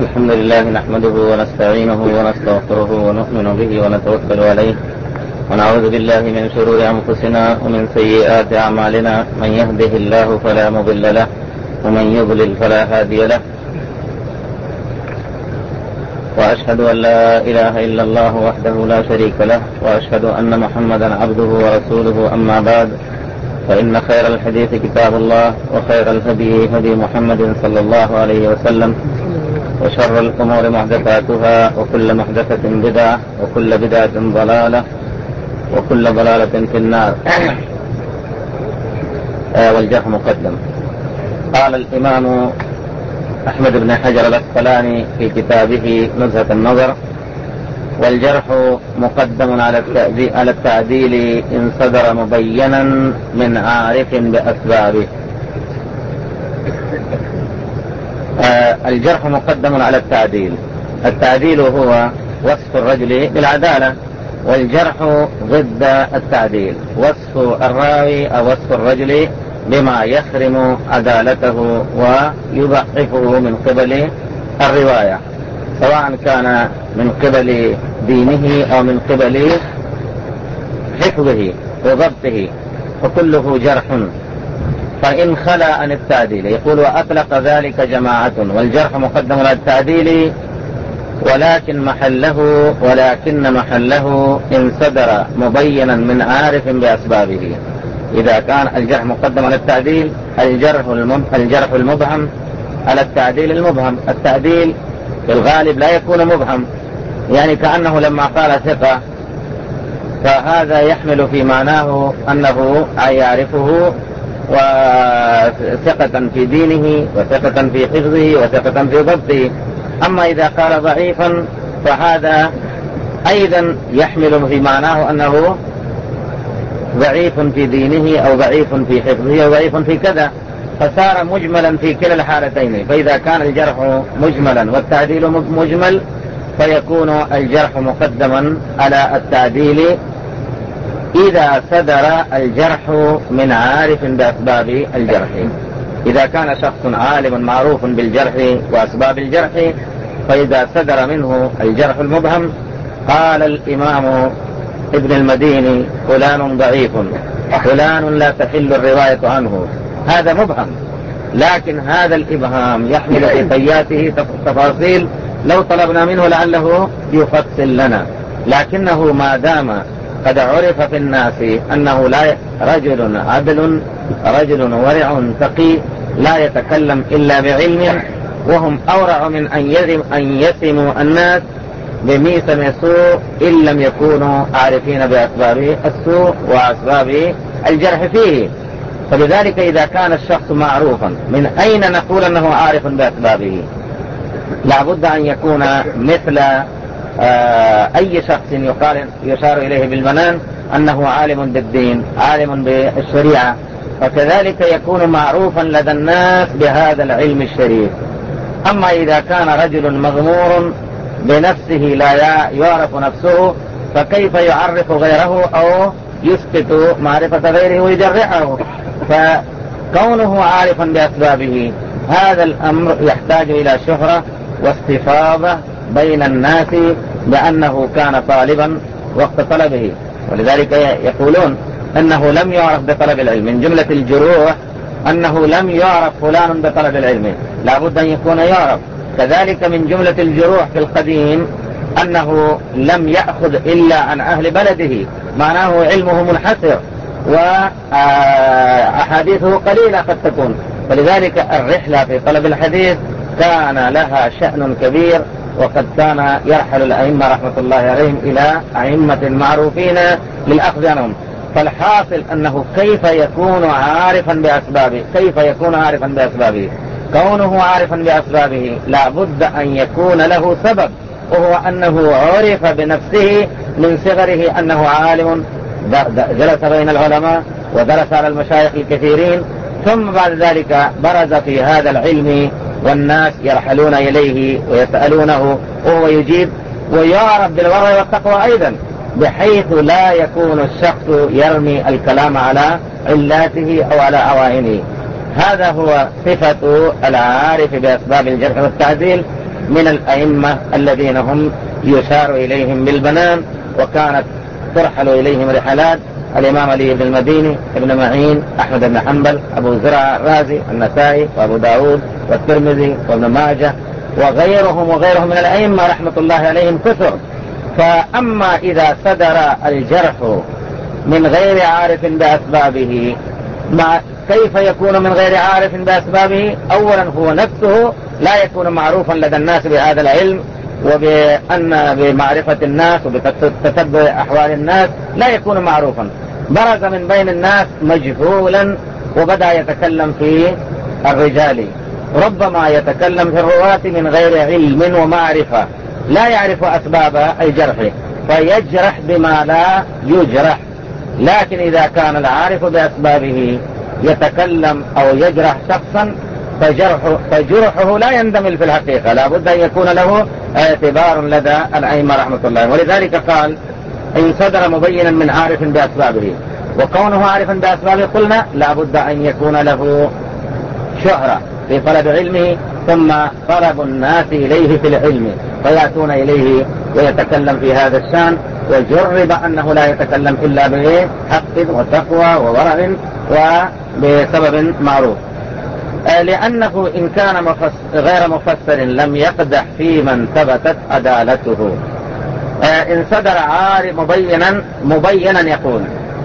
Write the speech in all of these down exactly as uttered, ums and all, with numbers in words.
الحمد لله نحمده ونستعينه ونستغفره ونؤمن به ونتوكل عليه ونعوذ بالله من شرور أنفسنا ومن سيئات أعمالنا. من يهده الله فلا مضل له ومن يضلل فلا هادي له. وأشهد أن لا إله إلا الله وحده لا شريك له وأشهد أن محمدا عبده ورسوله. أما بعد، فإن خير الحديث كتاب الله وخير الهدي هدي محمد صلى الله عليه وسلم وشر الأمور محدثاتها وكل محدثة بدعة وكل بدعة ضلالة وكل ضلالة في النار. آه والجرح مقدم. قال الإمام أحمد بن حجر الأسقلاني في كتابه نزهة النظر: والجرح مقدم على التعديل إن صدر مبينا من عارف بأسبابه. آه الجرح مقدم على التعديل. التعديل هو وصف الرجل بالعدالة، والجرح ضد التعديل، وصف الراوي أو وصف الرجل بما يخرم عدالته ويضعفه من قبل الرواية، سواء كان من قبل دينه أو من قبل حفظه وضبطه، فكله جرح. فإن خلا عن التعديل، يقول: وأطلق ذلك جماعة، والجرح مقدم على التعديل ولكن محله ولكن محله إن صدر مبينا من عارف بأسبابه. إذا كان الجرح مقدم على التعديل، الجرح الجرح المبهم على التعديل المبهم. التعديل في الغالب لا يكون مبهم، يعني كأنه لما قال ثقة فهذا يحمل في معناه أنه يعرفه، وثقة في دينه وثقة في حفظه وثقة في ضبطه. أما إذا قال ضعيفا فهذا أيضا يحمل في معناه أنه ضعيف في دينه أو ضعيف في حفظه أو ضعيف في كذا، فصار مجملا في كلا الحالتين. فإذا كان الجرح مجملا والتعديل مجمل فيكون الجرح مقدما على التعديل إذا صدر الجرح من عارف بأسباب الجرح. إذا كان شخص عالم معروف بالجرح وأسباب الجرح، فإذا صدر منه الجرح المبهم قال الإمام ابن المديني: فلان ضعيف، فلان لا تحل الرواية عنه. هذا مبهم، لكن هذا الإبهام يحمل في طياته تفاصيل لو طلبنا منه لعله يفصل لنا، لكنه ما دام قد عرف في الناس أنه لا رجل عدل رجل ورع تقي لا يتكلم إلا بعلم، وهم أورع من أن يسموا الناس بميسم السوء إن لم يكونوا عارفين بأسباب السوء وأسباب الجرح فيه. فلذلك إذا كان الشخص معروفا، من أين نقول أنه عارف بأسبابه؟ لابد أن يكون مثل آه أي شخص يقال يشار إليه بالمنان أنه عالم بالدين، عالم بالشريعة، فكذلك يكون معروفا لدى الناس بهذا العلم الشريف. أما إذا كان رجل مغمور بنفسه لا يعرف نفسه، فكيف يعرف غيره أو يسقط معرفة غيره ويجرحه؟ فكونه عارفا بأسبابه هذا الأمر يحتاج إلى شهرة واستفاضة بين الناس لأنه كان طالبا وقت طلبه. ولذلك يقولون أنه لم يعرف بطلب العلم. من جملة الجروح أنه لم يعرف فلان بطلب العلم، لا بد أن يكون يعرف. كذلك من جملة الجروح في القديم أنه لم يأخذ إلا عن أهل بلده، معناه علمه منحسر وأحاديثه قليلة قد تكون. فلذلك الرحلة في طلب الحديث كان لها شأن كبير، وقد كان يرحل الأئمة رحمة الله عليهم إلى أئمة معروفين للأخذ عنهم. فالحاصل أنه كيف يكون عارفا بأسبابه، كيف يكون عارفا بأسبابه كونه عارفا بأسبابه لا بد أن يكون له سبب، وهو أنه عرف بنفسه من صغره أنه عالم، جلس بين العلماء ودرس على المشايخ الكثيرين، ثم بعد ذلك برز في هذا العلم والناس يرحلون إليه ويسألونه وهو يجيب، ويعرف بالورع والتقوى أيضا، بحيث لا يكون الشخص يرمي الكلام على علاته أو على عوائنه. هذا هو صفة العارف بأسباب الجرح والتعديل. من الأئمة الذين هم يشار إليهم بالبنان، وكانت ترحل إليهم رحلات: الإمام علي بن المديني، ابن معين، أحمد بن حنبل، أبو زرع الرازي، النسائي، وأبو داود، والترمذي، وابن ماجه، وغيرهم وغيرهم من الأئمة رحمة الله عليهم كثر. فأما إذا صدر الجرح من غير عارف بأسبابه، ما كيف يكون من غير عارف بأسبابه؟ أولا هو نفسه لا يكون معروفا لدى الناس بهذا العلم، وبأن بمعرفة الناس وبتتبع أحوال الناس لا يكون معروفا. برز من بين الناس مجهولا وبدأ يتكلم في الرجال، ربما يتكلم في الرواة من غير علم ومعرفة، لا يعرف أسباب الجرح فيجرح بما لا يجرح. لكن إذا كان العارف بأسبابه يتكلم أو يجرح شخصا فجرحه, فجرحه لا يندمل في الحقيقة، لا بد أن يكون له اعتبار لدى الأئمة رحمة الله. ولذلك قال: إن صدر مبينا من عارف بأسبابه. وكونه عارفا بأسبابه قلنا لا بد أن يكون له شهرة في طلب علمه، ثم طلب الناس إليه في العلم فيأتون إليه ويتكلم في هذا الشان، وجرب أنه لا يتكلم إلا بحق وتقوى وورع وبسبب معروف. لأنه إن كان مفسر غير مفسر لم يقدح في من ثبتت عدالته. إن صدر عارف مبينا مبينا يقول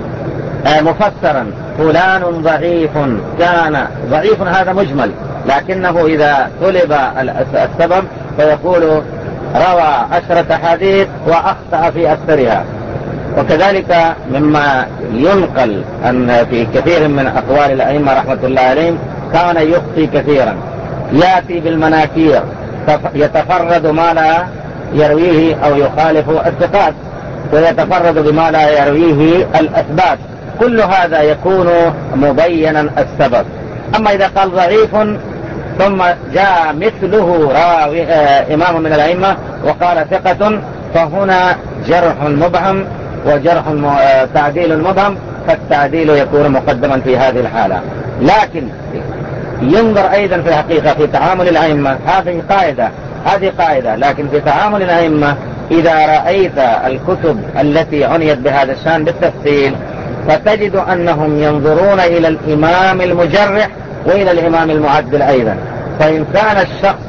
مفسرا: فلان ضعيف، كان ضعيف، هذا مجمل، لكنه إذا طلب السبب فيقول روى عشرة حديث وأخطأ في أكثرها. وكذلك مما ينقل أن في كثير من أقوال الأئمة رحمة الله عليهم كان يخطي كثيرا، يأتي بالمناكير، يتفرد ما لا يرويه أو يخالف الثقات، ويتفرد بما لا يرويه الأثبات. كل هذا يكون مبينا السبب. أما إذا قال ضعيف ثم جاء مثله راوي آه إمام من الأئمة وقال ثقة، فهنا جرح مبهم وجرح آه تعديل مبهم، فالتعديل يكون مقدما في هذه الحالة. لكن ينظر أيضا في الحقيقة في تعامل الأئمة، هذه قاعدة هذه قاعدة لكن في تعامل الأئمة إذا رأيت الكتب التي عنيت بهذا الشان بالتفصيل فتجد أنهم ينظرون إلى الإمام المجرح وإلى الإمام المعدل أيضا. فإن كان الشخص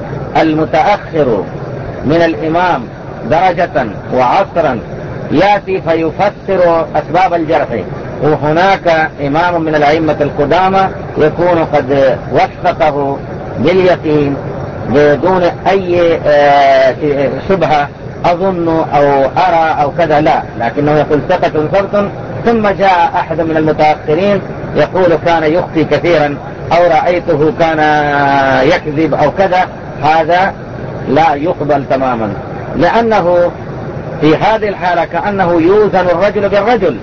المتأخر من الإمام درجة وعصرا يأتي فيفسر أسباب الجرح، وهناك إمام من الأئمة القدامى يكون قد وثقه باليقين بدون أي شبهة أظن أو أرى أو كذا، لا، لكنه يقول ثقة ثبت، ثم جاء أحد من المتأخرين يقول كان يخطي كثيرا أو رأيته كان يكذب أو كذا، هذا لا يقبل تماما، لأنه في هذه الحالة كأنه يوزن الرجل بالرجل،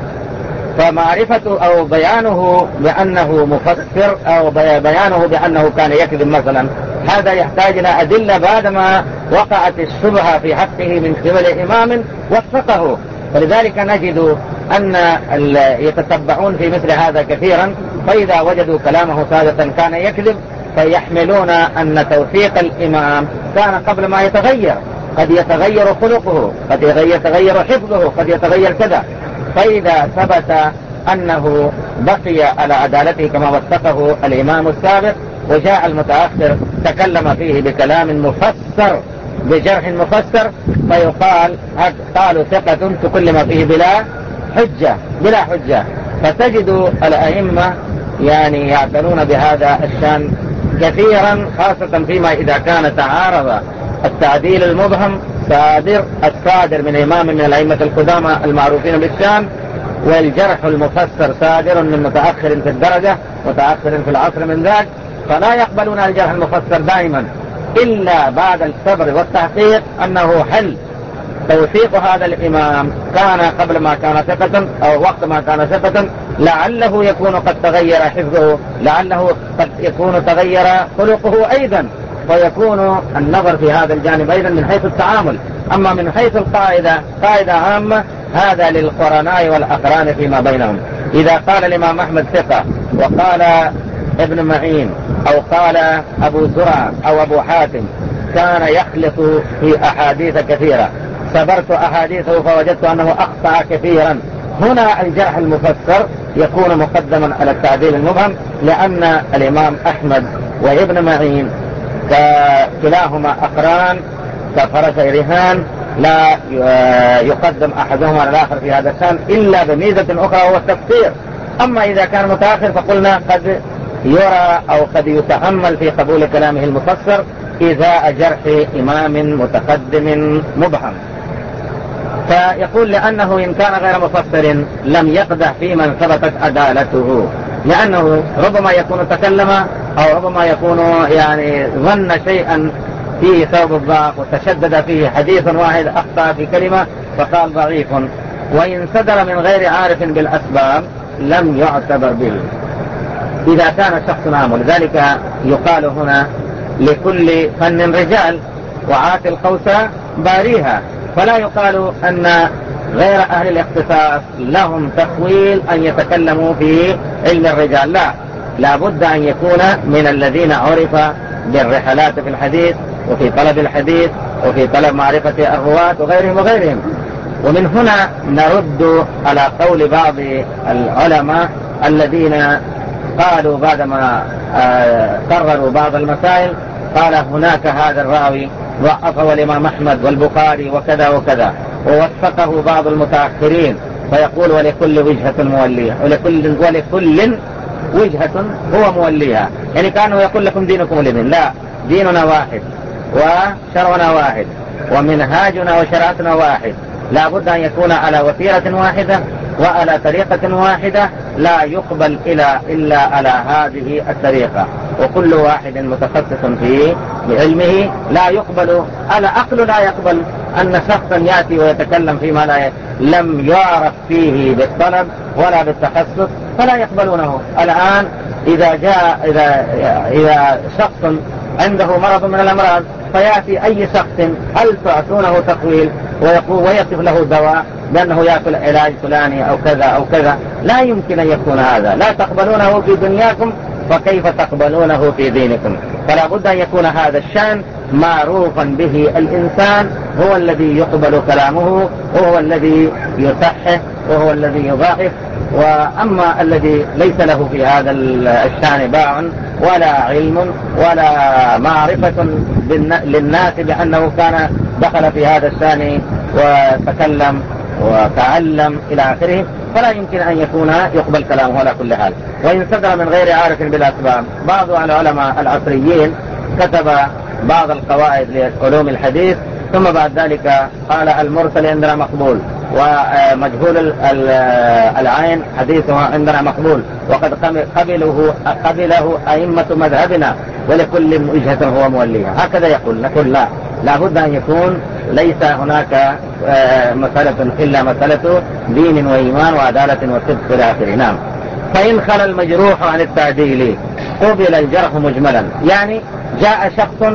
فمعرفته أو بيانه بأنه مفسر أو بيانه بأنه كان يكذب مثلا، هذا يحتاج إلى أدلة بعدما وقعت الشبهة في حقه من قبل إمام وثقه. فلذلك نجد أن يتتبعون في مثل هذا كثيرا، فإذا وجدوا كلامه سابقا كان يكذب فيحملون أن توثيق الإمام كان قبل ما يتغير، قد يتغير خلقه، قد يتغير حفظه، قد يتغير كذا. فإذا ثبت أنه بقي على عدالته كما وثقه الإمام السابق وجاء المتأخر تكلم فيه بكلام مفسر بجرح مفسر، فيقال قالوا ثقة تكلم فيه بلا حجة بلا حجة. فتجد الأئمة يعني يعتنون بهذا الشان كثيرا، خاصة فيما إذا كان تعارض التعديل المبهم صادر الصادر من إمام من الأئمة القدامى المعروفين بالشان، والجرح المفسر صادر من متأخر في الدرجة متأخر في العصر من ذاك، فلا يقبلون الجرح المفسر دائما إلا بعد الصبر والتحقيق أنه حل توثيق هذا الإمام كان قبل ما كان ثقة أو وقت ما كان ثقة، لعله يكون قد تغير حفظه، لعله قد يكون تغير خلقه أيضا، فيكون النظر في هذا الجانب أيضا من حيث التعامل. أما من حيث القاعدة قاعدة عامة، هذا للقرناء والأقران فيما بينهم. إذا قال الإمام أحمد ثقة وقال ابن معين أو قال أبو زرع أو أبو حاتم كان يخلط في أحاديث كثيرة، سبرت أحاديثه فوجدت أنه أخطأ كثيرا. هنا الجرح المفسر يكون مقدما على التعديل المبهم، لأن الإمام أحمد وابن معين كلاهما أقران كفرس رهان، لا يقدم أحدهما على الآخر في هذا الشأن إلا بميزة أخرى وهو التفسير. أما إذا كان متأخر فقلنا قد يرى أو قد يتأمل في قبول كلامه المفسر إذا جرح إمام متقدم مبهم. فيقول لأنه إن كان غير مفسر لم يقدح في من ثبتت عدالته، لأنه ربما يكون تكلم أو ربما يكون يعني ظن شيئا فيه ثوب الضعف وتشدد فيه حديث واحد أخطأ في كلمة فقال ضعيف، وإن صدر من غير عارف بالأسباب لم يعتبر به إذا كان شخص عام. ولذلك يقال هنا لكل فن رجال وعات القوس باريها، فلا يقال أن غير أهل الاختصاص لهم تقويل أن يتكلموا في علم الرجال، لا، لابد أن يكون من الذين عرف بالرحلات في الحديث وفي طلب الحديث وفي طلب معرفة الرواة وغيرهم وغيرهم. ومن هنا نرد على قول بعض العلماء الذين قالوا بعدما قرروا بعض المسائل قال هناك هذا الراوي ضعفه الإمام أحمد والبخاري وكذا وكذا، ووثقه بعض المتأخرين، فيقول ولكل وجهة مولية، ولكل, ولكل وجهة هو موليها، يعني كانوا يقول لكم دينكم ولدين، لا، ديننا واحد وشرعنا واحد ومنهاجنا وشرعتنا واحد، لا بد أن يكون على وتيرة واحدة وعلى طريقة واحدة، لا يقبل إلا, إلا على هذه الطريقة، وكل واحد متخصص في بعلمه لا يقبل، العقل لا يقبل أن شخصا يأتي ويتكلم فيما لا لم يعرف فيه بالطلب ولا بالتخصص فلا يقبلونه. الآن إذا جاء إذا, إذا شخص عنده مرض من الأمراض فيأتي أي شخص هل تعطونه تقويل ويقول ويصف له دواء بأنه يأكل علاج فلاني أو كذا أو كذا، لا يمكن أن يكون هذا، لا تقبلونه في دنياكم فكيف تقبلونه في دينكم؟ فلا بد أن يكون هذا الشأن معروفا به الإنسان، هو الذي يقبل كلامه وهو الذي يصحح وهو الذي يضاعف. وأما الذي ليس له في هذا الشأن باع ولا علم ولا معرفة للناس بأنه كان دخل في هذا الشأن وتكلم وتعلم إلى آخره، فلا يمكن أن يكون يقبل كلامه على كل حال. وإن صدر من غير عارف بالأسباب، بعض العلماء العصريين كتب بعض القواعد لعلوم الحديث ثم بعد ذلك قال المرسل عندنا مقبول ومجهول العين حديثه عندنا مقبول، وقد قبله قبله أئمة مذهبنا ولكل وجهة هو موليها، هكذا يقول. نقول لا، لا بد أن يكون ليس هناك مسألة إلا مسألة دين وإيمان وعدالة وصدق إلى آخره. نعم. فإن خلى المجروح عن التعديل قبل الجرح مجملا، يعني جاء شخص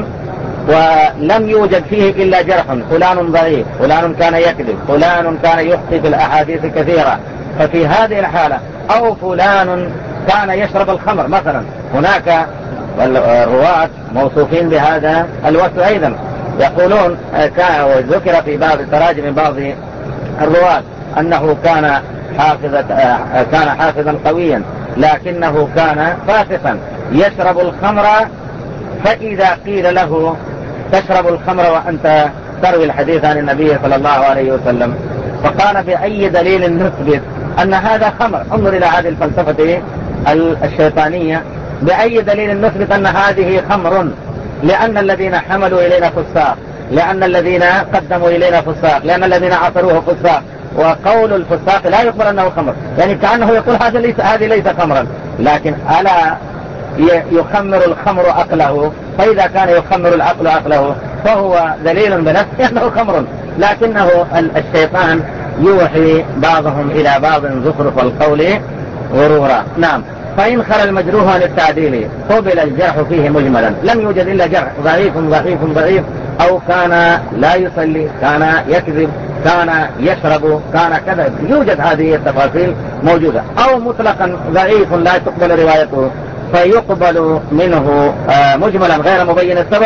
ولم يوجد فيه إلا جرح، فلان ضعيف، فلان كان يكذب، فلان كان يخطئ في الأحاديث كثيرة، ففي هذه الحالة أو فلان كان يشرب الخمر مثلا، هناك الرواة موصوفين بهذا الوصف أيضا، يقولون وذكر في بعض تراجم بعض الرواة أنه كان حافظا كان حافظا قويا لكنه كان فاسقا يشرب الخمر، فإذا قيل له تشرب الخمر وأنت تروي الحديث عن النبي صلى الله عليه وسلم، فقال بأي دليل نثبت أن هذا خمر؟ انظر إلى هذه الفلسفة الشيطانية، بأي دليل نثبت أن هذه خمر؟ لأن الذين حملوا إلينا فساق، لأن الذين قدموا إلينا فساق، لأن الذين عصروه فساق، وقول الفساق لا يقبل أنه خمر، يعني كأنه يقول هذا ليس هذه ليس خمرا. لكن ألا يخمر الخمر عقله؟ فإذا كان يخمر العقل عقله فهو دليل بنفسه أنه خمر، لكنه الشيطان يوحي بعضهم إلى بعض زخرف القول غرورا. نعم. فإن خلى المجروح عن التعديل قبل الجرح فيه مجملا، لم يوجد إلا جرح ضعيف ضعيف ضعيف، أو كان لا يصلي، كان يكذب، كان يشرب، كان كذا، يوجد هذه التفاصيل موجودة، أو مطلقا ضعيف لا تقبل روايته فيقبل منه مجملا غير مبين السبب،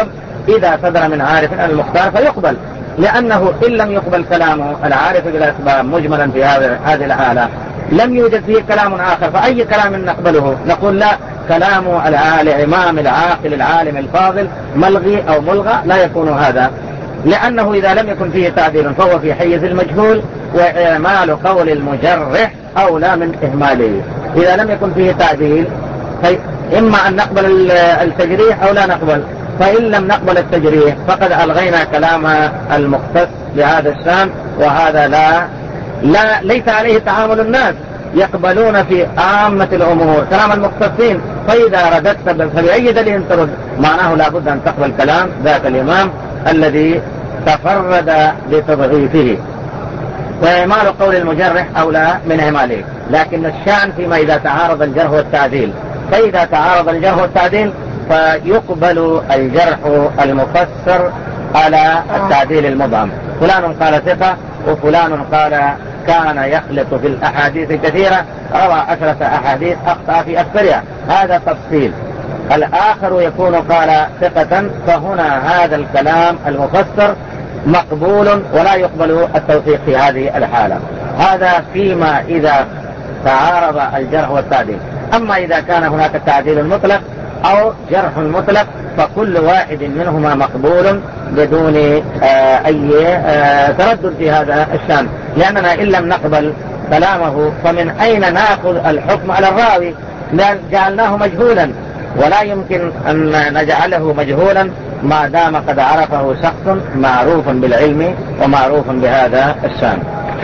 إذا صدر من عارف المختار فيقبل، لأنه إن لم يقبل كلام العارف بالأسباب مجملا في هذه الحالة لم يوجد فيه كلام آخر، فأي كلام نقبله؟ نقول لا، كلام الإمام العاقل العالم الفاضل ملغي أو ملغى، لا يكون هذا، لأنه إذا لم يكن فيه تعديل فهو في حيز المجهول، وإعمال قول المجرح أولى من إهماله. إذا لم يكن فيه تعديل إما أن نقبل التجريح أو لا نقبل، فإن لم نقبل التجريح فقد ألغينا كلام المختص بهذا الشان، وهذا لا لا ليس عليه تعامل الناس، يقبلون في عامة الأمور كلام المختصين، فإذا رددت فبأي دليل ترد؟ معناه لابد أن تقبل كلام ذاك الإمام الذي تفرد بتضعيفه، وإعمال قول المجرح أولى من إهماله. لكن الشأن فيما إذا تعارض الجرح والتعديل، فإذا تعارض الجرح والتعديل فيقبل الجرح المفسر على التعديل المبهم. فلان قال ثقة وفلان قال كان يخلط في الأحاديث كثيرة، روى عشرة أحاديث أخطأ في أكثرها، هذا تفصيل. الآخر يكون قال ثقة، فهنا هذا الكلام المفسر مقبول ولا يقبل التوثيق في هذه الحالة. هذا فيما إذا تعارض الجرح والتعديل. أما إذا كان هناك تعديل مطلق أو جرح مطلق فكل واحد منهما مقبول بدون آه أي آه تردد في هذا الشأن، لأننا إن لم نقبل كلامه فمن أين نأخذ الحكم على الراوي؟ جعلناه مجهولا، ولا يمكن أن نجعله مجهولا ما دام قد عرفه شخص معروف بالعلم ومعروف بهذا الشأن.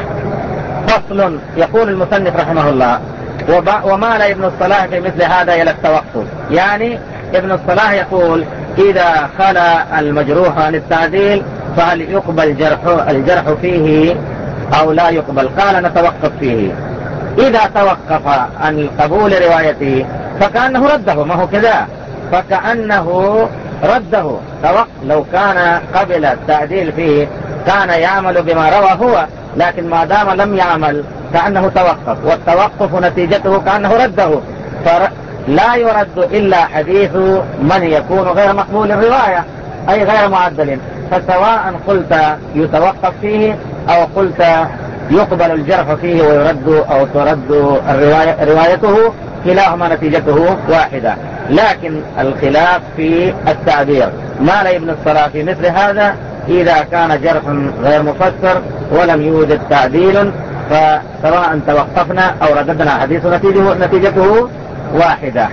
فصل. يقول المصنف رحمه الله: ومال ابن الصلاح في مثل هذا إلى التوقف. يعني ابن الصلاح يقول إذا خلا المجروح عن التعديل فهل يقبل جرح الجرح فيه أو لا يقبل؟ قال نتوقف فيه. إذا توقف عن قبول روايته فكأنه رده، ما هو كذا، فكأنه رده. لو كان قبل التعديل فيه كان يعمل بما روى هو، لكن ما دام لم يعمل كأنه توقف، والتوقف نتيجته كأنه رده، فلا يرد إلا حديث من يكون غير مقبول الرواية أي غير معدل. فسواء قلت يتوقف فيه أو قلت يقبل الجرح فيه ويرد أو ترد الرواية روايته، كلاهما نتيجته واحدة، لكن الخلاف في التعبير. مال ابن الصلاح في مثل هذا إذا كان جرح غير مفسر ولم يوجد تعديل، فسواء توقفنا أو رددنا حديث نتيجته, نتيجته واحدة.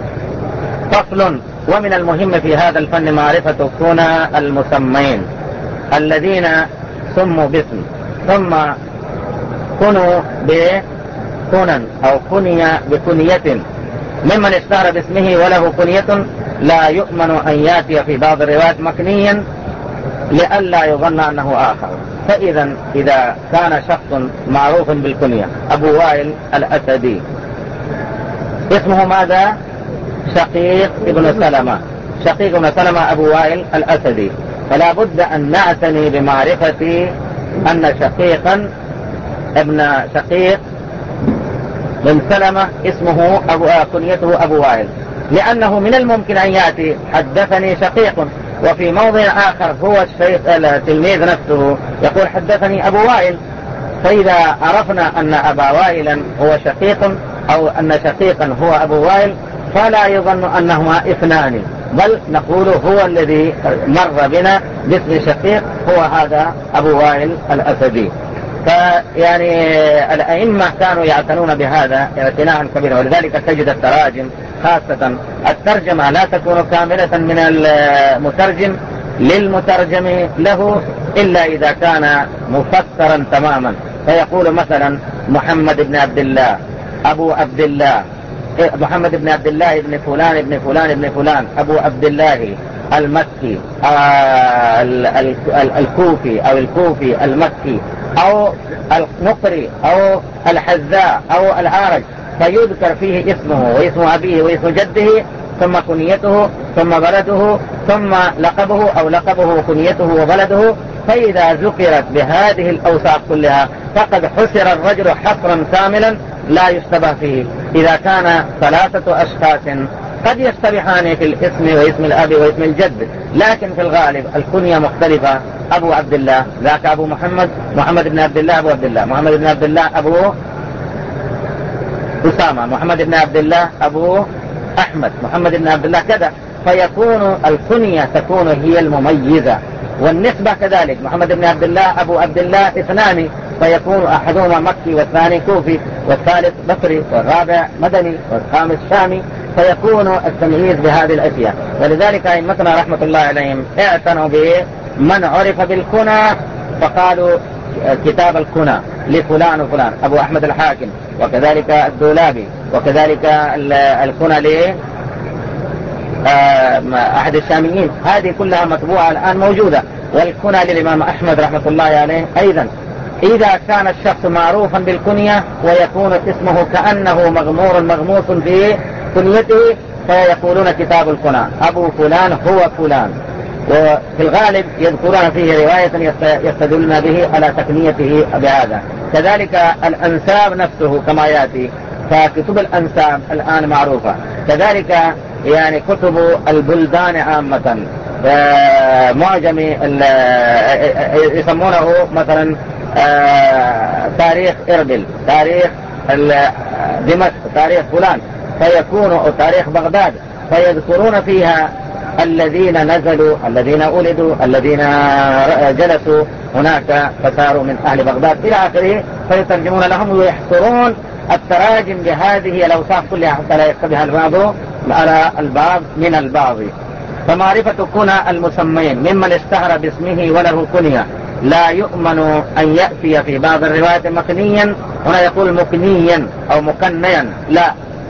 فصل. ومن المهم في هذا الفن معرفة كنى المسمين الذين سموا باسم ثم كنوا بكنى أو كني بكنية، ممن اشتهر باسمه وله كنية لا يؤمن أن يأتي في بعض الروايات مكنيا لئلا يظن أنه آخر. فإذا إذا كان شخص معروف بالكنية، أبو وائل الأسدي، اسمه ماذا؟ شقيق ابن سلمة، شقيق ابن سلمة أبو وائل الأسدي، فلا بد أن نعتني بمعرفة أن شقيقا ابن شقيق بن سلمة اسمه أبو كنيته أبو وائل، لأنه من الممكن أن يأتي حدثني شقيق، وفي موضع آخر هو الشيخ التلميذ نفسه يقول حدثني أبو وائل. فإذا عرفنا أن أبا وائلا هو شقيق أو أن شقيقا هو أبو وائل فلا يظن أنهما اثنان، بل نقول هو الذي مر بنا باسم شقيق هو هذا أبو وائل الأسدي. فيعني الأئمة كانوا يعتنون بهذا اعتناء كبيرا، ولذلك تجد التراجم خاصة الترجمة لا تكون كاملة من المترجم للمترجم له إلا إذا كان مفسرا تماما. فيقول مثلا محمد بن عبد الله أبو عبد الله، محمد بن عبد الله بن فلان ابن فلان ابن فلان أبو عبد الله المكي الكوفي أو الكوفي المكي أو النقري أو الحذاء أو العارج، فيذكر فيه اسمه واسم أبيه واسم جده ثم كنيته ثم بلده ثم لقبه أو لقبه وكنيته وبلده. فإذا ذكرت بهذه الأوصاف كلها فقد حسر الرجل حصرا كاملا لا يشتبه فيه. إذا كان ثلاثة أشخاص قد يشتبهان في الاسم واسم الأب واسم الجد، لكن في الغالب الكنية مختلفة. أبو عبد الله ذاك أبو محمد، محمد بن عبد الله أبو عبد الله، محمد بن عبد الله أبو أسامة، محمد بن عبد الله أبو أحمد، محمد بن عبد الله كذا، فيكون الكنية تكون هي المميزة. والنسبة كذلك، محمد بن عبد الله أبو عبد الله اثنان، فيكون أحدهما مكي والثاني كوفي والثالث بصري والرابع مدني والخامس شامي، فيكون التمييز بهذه الأشياء. ولذلك أئمتنا رحمة الله عليهم اعتنوا بمن عرف بالكنى فقالوا كتاب الكنى لفلان وفلان، أبو أحمد الحاكم، وكذلك الدولابي، وكذلك الكنى ل أحد الشاميين، هذه كلها مطبوعة الآن موجودة. والكنى للإمام أحمد رحمة الله عليه أيضا. إذا كان الشخص معروفا بالكنية ويكون اسمه كأنه مغمور مغموس في كنيته فيقولون كتاب الكنى أبو فلان هو فلان، وفي الغالب يذكرون فيه رواية يستدلون به على تكنيته بهذا. كذلك الأنساب نفسه كما يأتي، فكتب الأنساب الآن معروفة. كذلك يعني كتب البلدان عامة، معجم يسمونه مثلا تاريخ إربل، تاريخ دمشق، تاريخ فلان، فيكون تاريخ بغداد، فيذكرون فيها الذين نزلوا، الذين ولدوا، الذين جلسوا هناك فصاروا من أهل بغداد إلى آخره، فيترجمون لهم ويحصرون التراجم بهذه الأوصاف كلها حتى لا يشتبه البعض على البعض من البعض. فمعرفة كنى المسمين ممن اشتهر باسمه وله كنية لا يؤمن أن يأتي في بعض الروايات مكنيا، هنا يقول مكنيا أو مكنيا، لا،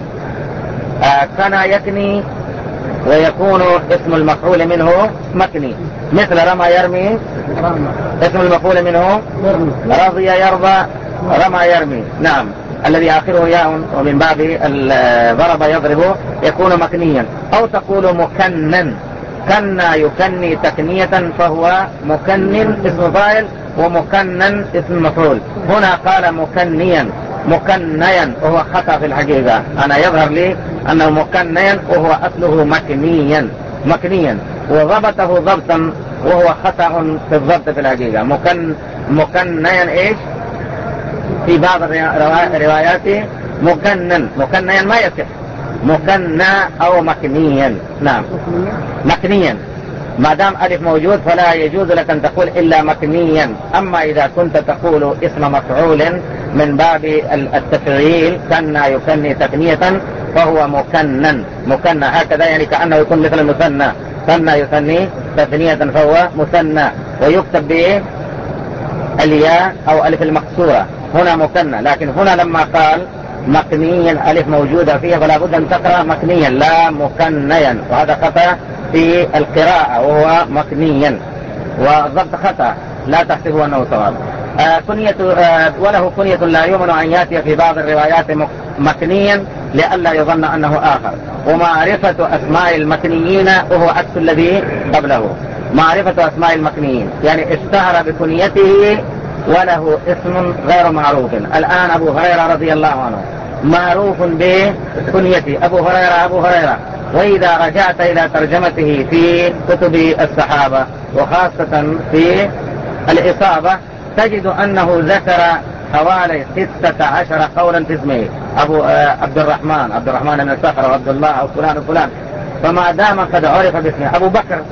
آه كان يكني ويكون اسم المفعول منه مكني، مثل رمى يرمي، اسم المفعول منه رضي يرضى، رمى يرمي، نعم، الذي آخره ياء ومن باب ضرب يضرب يكون مكنيا. أو تقول مكنن، كنا يكني تكنية فهو مكنن اسم فاعل ومكنن اسم مفعول. هنا قال مكنيا مكنيا وهو خطأ في الحقيقة، أنا يظهر لي أنه مكنيا وهو أصله مكنيا مكنيا، وضبطه ضبطا وهو خطأ في الضبط في الحقيقة. مكن مكنيا إيش في بعض الروايات مكنن، مكنيا ما يصح، مكنى أو مكنيا، نعم مكنيا، ما دام ألف موجود فلا يجوز لك أن تقول إلا مكنيا. أما إذا كنت تقول اسم مفعول من باب التفعيل كنا يكني تكنية فهو مكنن، مكنى هكذا، يعني كأنه يكون مثل المثنى، كنا يكني تكنية فهو مثنى، ويكتب به الياء أو ألف المقصورة، هنا مكنى. لكن هنا لما قال مكنيا ألف موجودة فيها فلا بد أن تقرأ مكنيا لا مكنيا، وهذا خطأ في القراءة وهو مكنيا، والضبط خطأ لا تحسبه أنه صواب. آه كنية آه وله كنية لا يؤمن أن يأتي في بعض الروايات مكنيا لئلا يظن أنه آخر. ومعرفة أسماء المكنيين وهو عكس الذي قبله، معرفة أسماء المكنيين يعني اشتهر بكنيته وله اسم غير معروف. الآن أبو هريرة رضي الله عنه معروف بكنيته أبو هريرة أبو هريرة، وإذا رجعت إلى ترجمته في كتب الصحابة وخاصة في الإصابة تجد أنه ذكر حوالي ستة عشر قولا في اسمه، أبو عبد الرحمن، عبد الرحمن بن الصخر، وعبد الله أو فلان وفلان. فما دام قد عرف باسمه أبو بكر،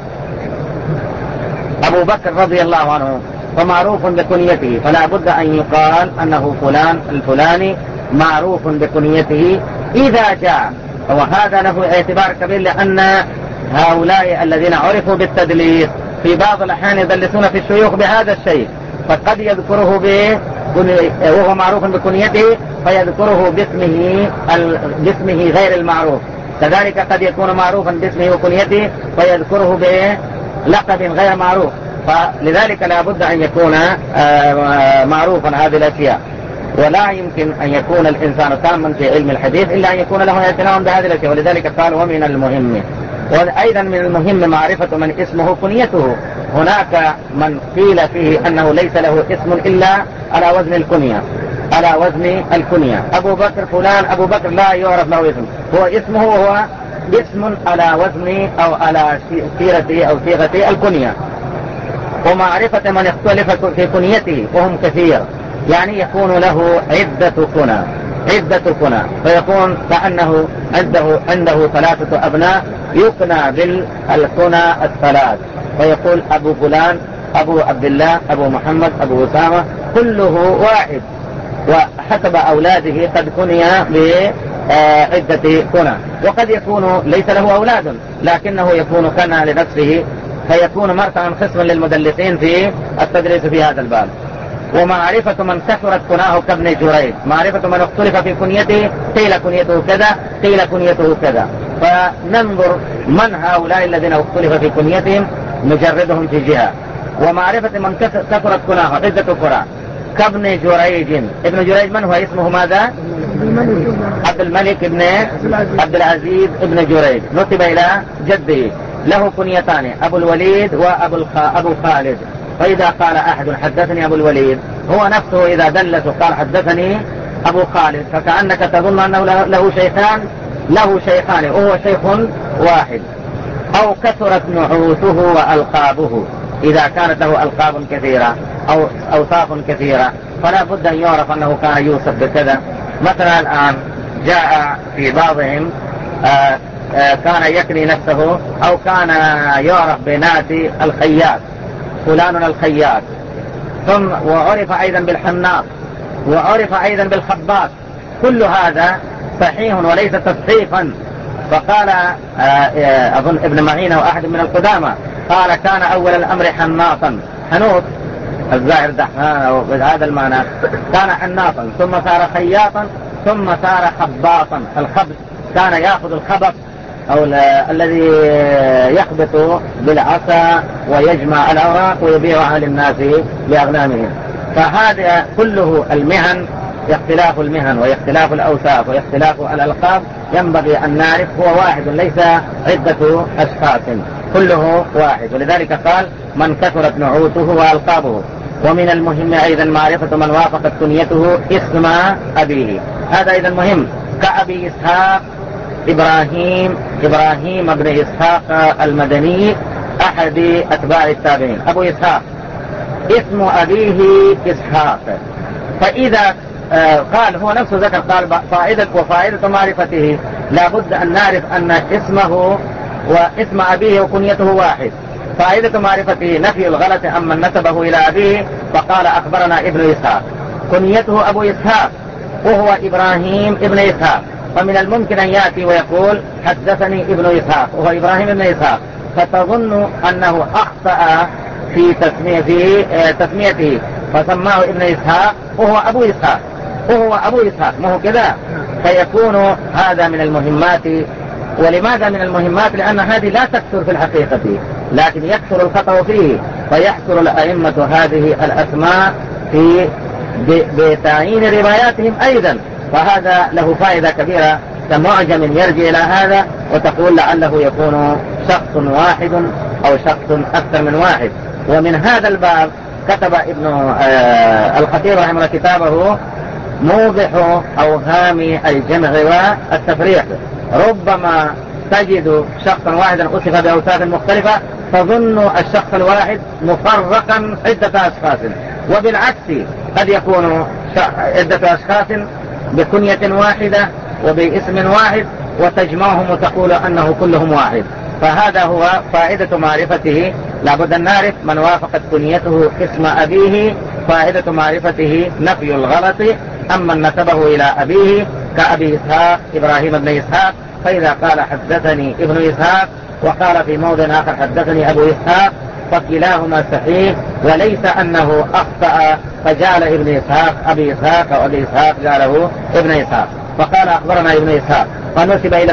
أبو بكر رضي الله عنه فمعروف بكنيته، فلا بد أن يقال أنه فلان الفلاني معروف بكنيته إذا جاء. وهذا له اعتبار كبير، لأن هؤلاء الذين عرفوا بالتدليس في بعض الأحيان يدلسون في الشيوخ بهذا الشيء، فقد يذكره وهو معروف بكنيته فيذكره باسمه باسمه غير المعروف. كذلك قد يكون معروفا باسمه وكنيته فيذكره بلقب غير معروف. فلذلك لا بد أن يكون معروفا هذه الأشياء، ولا يمكن أن يكون الإنسان تاما في علم الحديث إلا أن يكون له اعتناء بهذه الأشياء. ولذلك قال ومن المهم، وأيضا من المهم معرفة من اسمه كنيته. هناك من قيل فيه أنه ليس له اسم إلا على وزن الكنية، على وزن الكنية. أبو بكر فلان أبو بكر لا يعرف له اسم، هو اسمه وهو اسم على وزن أو على سيرة أو صيغة الكنية. ومعرفة من اختلف في كنيته وهم كثير، يعني يكون له عدة كنى عدة كنى فيكون كأنه عنده عنده ثلاثة أبناء يكنى بالكنى الثلاث، فيقول أبو فلان، أبو عبد الله، أبو محمد، أبو أسامة، كله واحد، وحسب أولاده قد كني بعدة كنى. وقد يكون ليس له أولاد لكنه يكون كنى لنفسه، فيكون مرتعا خصما للمدلسين في التدريس في هذا الباب. ومعرفة من كثرت كناه كابن جريج، معرفة من اختلف في كنيته، قيل كنيته كذا قيل كنيته كذا، فننظر من هؤلاء الذين اختلف في كنيتهم نجردهم في جهة. ومعرفة من كثرت كناه عدة كنى كابن جريج. ابن جريج من هو؟ اسمه ماذا؟ عبد الملك ابن عبد العزيز ابن جريج، نسب إلى جده، له كنيتان، أبو الوليد وأبو الخ... أبو خالد. فإذا قال أحد حدثني أبو الوليد هو نفسه إذا دلس قال حدثني أبو خالد، فكأنك تظن أنه له شيخان له شيخان وهو شيخ واحد. أو كثرت نعوته وألقابه، إذا كانت له ألقاب كثيرة أو أوصاف كثيرة فلا بد أن يعرف أنه كان يوصف بكذا. مثلا الآن جاء في بعضهم آآ آآ كان يكني نفسه أو كان يعرف بنادي الخياط، فلان الخياط، ثم وعرف أيضا بالحناط، وعرف أيضا بالخباط، كل هذا صحيح وليس تصحيفا. فقال أظن ابن معين وأحد من القدامى قال كان أول الأمر حناطا، حنوط الزاهر دحان أو بهذا المعنى، كان حناطا ثم صار خياطا ثم صار خباطا. الخبط كان يأخذ الخبط أو الذي يخبط بالعصا ويجمع الأوراق ويبيعها للناس لأغنامهم. فهذا كله المهن، اختلاف المهن واختلاف الأوصاف واختلاف الألقاب ينبغي أن نعرف هو واحد ليس عدة أشخاص، كله واحد. ولذلك قال من كثرت نعوته وألقابه. ومن المهم أيضا معرفة من وافقت كنيته اسم أبيه، هذا أيضا مهم، كأبي إسحاق إبراهيم إبراهيم ابن إسحاق المدني أحد أتباع التابعين. أبو إسحاق اسم أبيه إسحاق، فإذا آه قال هو نفسه ذكر قال فائدة وفائدة معرفته لا بد أن نعرف أن اسمه واسم أبيه وكنيته واحد. فائدة معرفته نفي الغلط أمن نسبه إلى أبيه، فقال أخبرنا ابن إسحاق، كنيته أبو إسحاق وهو إبراهيم ابن إسحاق، فمن الممكن أن يأتي ويقول حدثني ابن إسحاق وهو إبراهيم ابن إسحاق، فتظن أنه أخطأ في تسمية في تسميته فسماه ابن إسحاق وهو أبو إسحاق وهو أبو إسحاق، ما هو كذا. فيكون هذا من المهمات. ولماذا من المهمات؟ لأن هذه لا تكثر في الحقيقة لكن يكثر الخطأ فيه، فيحصل الأئمة هذه الأسماء في بتعيين رواياتهم أيضا، فهذا له فائدة كبيرة كمعجم يرجع إلى هذا وتقول لعله يكون شخص واحد أو شخص أكثر من واحد. ومن هذا الباب كتب ابن آه الخطيب رحمه الله كتابه موضح أوهام الجمع والتفريق. ربما تجد شخصا واحدا أصف بأوصاف مختلفة تظن الشخص الواحد مفرقا عدة أشخاص، وبالعكس قد يكون عدة أشخاص بكنية واحدة وباسم واحد وتجمعهم وتقول أنه كلهم واحد. فهذا هو فائدة معرفته، لابد أن نعرف من وافقت كنيته اسم أبيه. فائدة معرفته نفي الغلط أمن نسبه إلى أبيه كأبي إسحاق إبراهيم بن إسحاق، فإذا قال حدثني ابن إسحاق وقال في موضع آخر حدثني أبو إسحاق فكلاهما صحيح، وليس أنه أخطأ فجعل ابن إسحاق أبي إسحاق أو أبي إسحاق جعله ابن إسحاق، فقال أخبرنا ابن إسحاق فنسب إلى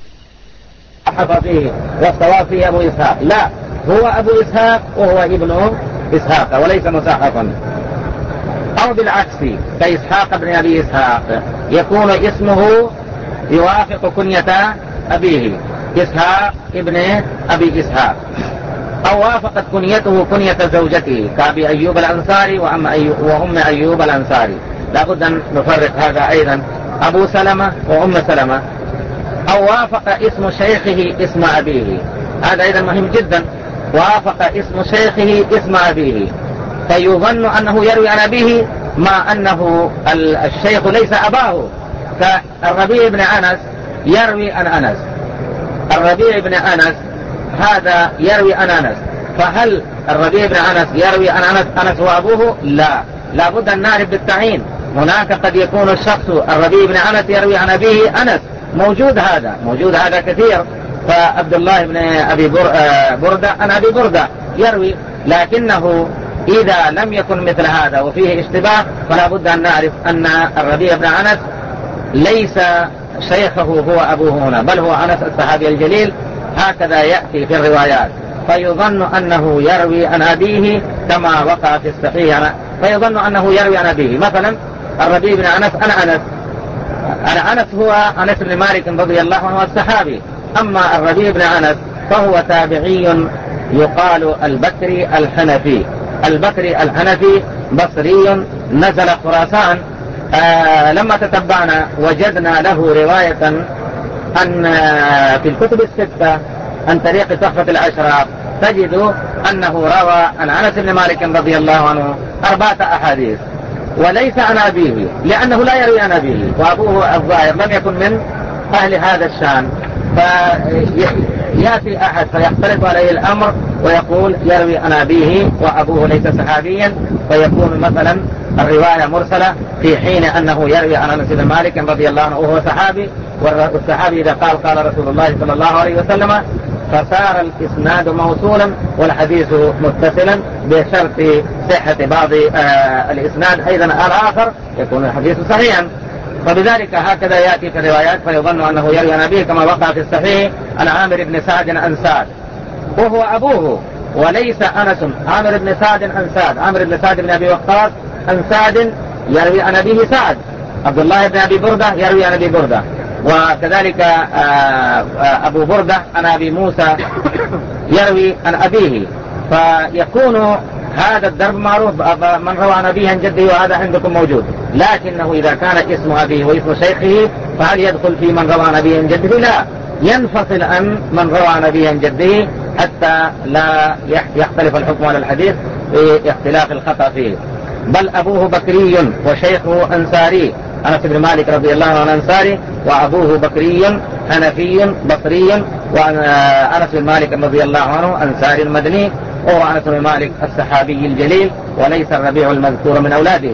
حفظه والصواب فيه أبو إسحاق، لا هو أبو إسحاق وهو ابن إسحاق وليس مصحفا. أو بالعكس كإسحاق بن أبي إسحاق يكون اسمه يوافق كنية أبيه إسحاق ابن أبي إسحاق، أو وافقت كنيته كنية زوجته كأبي أيوب الأنصاري وأم أيوب وأم أيوب الأنصاري. لابد أن نفرق هذا أيضا. أبو سلمة وأم سلمة أو وافق اسم شيخه اسم أبيه، هذا أيضا مهم جدا. وافق اسم شيخه اسم أبيه فيظن أنه يروي عن أبيه مع أنه الشيخ ليس أباه. كالربيع بن أنس يروي عن أنس، الربيع بن أنس هذا يروي عن أنس، فهل الربيع بن أنس يروي عن أنس أنس وأبوه؟ لا، لابد أن نعرف بالتعيين. هناك قد يكون الشخص الربيع بن أنس يروي عن أبيه أنس، موجود هذا موجود هذا كثير. فعبد الله بن أبي بردة عن أبي بردة يروي، لكنه إذا لم يكن مثل هذا وفيه اشتباه فلا بد أن نعرف أن الربيع بن أنس ليس شيخه هو أبوه هنا، بل هو أنس الصحابي الجليل، هكذا يأتي في الروايات. فيظن أنه يروي عن أبيه كما وقع في الصحيح، فيظن أنه يروي عن أبيه. مثلا الربيع بن أنس أنا أنس أنا أنس هو أنس بن مالك رضي الله عنه الصحابي، أما الربيع بن أنس فهو تابعي يقال البكري الحنفي. البكري الحنفي بصري نزل خراسان. آه لما تتبعنا وجدنا له رواية أن في الكتب الستة عن طريق تحفة الأشراف، تجد أنه روى عن أنس بن مالك رضي الله عنه أربعة أحاديث، وليس عن أبيه لأنه لا يروي عن أبيه، وأبوه الظاهر لم يكن من أهل هذا الشان. فيأتي أحد فيختلف عليه الأمر ويقول يروي عن أبيه وأبوه ليس صحابيا، فيكون مثلا الرواية مرسلة في حين أنه يروي عن أنس بن مالك رضي الله عنه وهو صحابي. والصحابي إذا قال قال رسول الله صلى الله عليه وسلم فصار الإسناد موصولا والحديث متصلا بشرط صحة بعض آه الإسناد أيضا الآخر يكون الحديث صحيحا. فبذلك هكذا يأتي في الروايات فيظن أنه يروي عن أبيه كما وقع في الصحيح عن عامر بن سعد عن سعد وهو أبوه وليس أنس. عامر بن سعد عن سعد، عامر بن سعد بن أبي وقاص عن سعد يروي عن أبيه سعد. عبد الله بن أبي بردة يروي عن أبي بردة، وكذلك أبو بردة عن أبي موسى يروي عن أبيه. فيكون هذا الضرب معروف، من روى عن أبيه عن جده وهذا عندكم موجود. لكنه إذا كان اسم أبيه واسم شيخه فهل يدخل في من روى عن أبيه عن جده؟ لا، ينفصل عن من روى عن أبيه عن جده حتى لا يختلف الحكم على الحديث باختلاف الخطأ فيه. بل أبوه بكري وشيخه أنصاري، أنس بن مالك رضي الله عنه أنصاري، وأبوه بكري حنفي بصري، وأنس بن مالك رضي الله عنه أنصاري المدني، وهو أنس بن مالك الصحابي الجليل وليس الربيع المذكور من أولاده.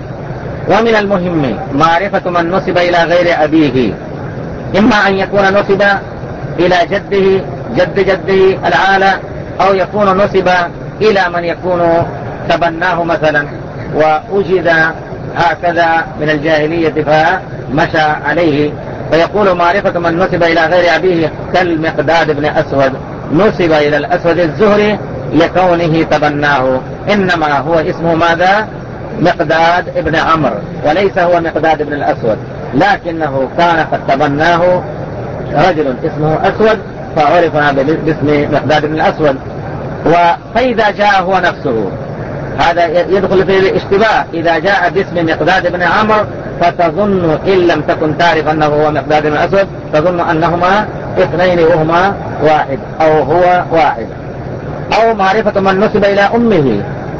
ومن المهم معرفة من نسب إلى غير أبيه، إما أن يكون نسب إلى جده جد جده العالى، أو يكون نسب إلى من يكون تبناه مثلا وأجد هكذا من الجاهلية فمشى عليه. فيقول معرفة من نسب إلى غير أبيه كالمقداد بن أسود، نسب إلى الأسود الزهري لكونه تبناه، إنما هو اسمه ماذا؟ مقداد ابن عمرو، وليس هو مقداد ابن الأسود، لكنه كان قد تبناه رجل اسمه أسود فعرف باسم مقداد بن الأسود. فإذا جاء هو نفسه هذا يدخل في الاشتباه، إذا جاء باسم مقداد بن عمرو فتظن إن لم تكن تعرف أنه هو مقداد بن الأسود تظن أنهما اثنين وهما واحد أو هو واحد. أو معرفة من نسب إلى أمه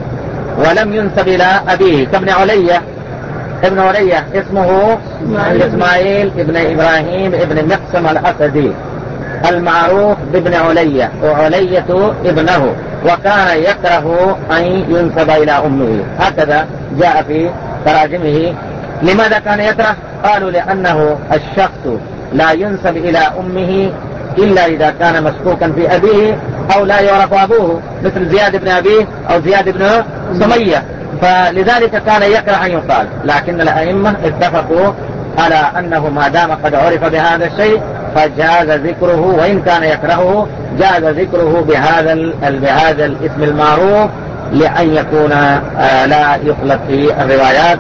ولم ينسب إلى أبيه كابن علية. ابن علية اسمه إسماعيل ابن إبراهيم ابن مقسم الأسدي المعروف بابن علية، وعلية ابنه، وكان يكره أن ينسب إلى أمه، هكذا جاء في تراجمه. لماذا كان يكره؟ قالوا لأنه الشخص لا ينسب إلى أمه إلا إذا كان مشكوكا في أبيه أو لا يعرف أبوه، مثل زياد بن أبيه أو زياد بن سمية، فلذلك كان يكره أن يقال. لكن الأئمة اتفقوا على أنه ما دام قد عرف بهذا الشيء فجاز ذكره، وإن كان يكرهه جاز ذكره بهذا بهذا الاسم المعروف، لأن يكون لا يخلط في الروايات.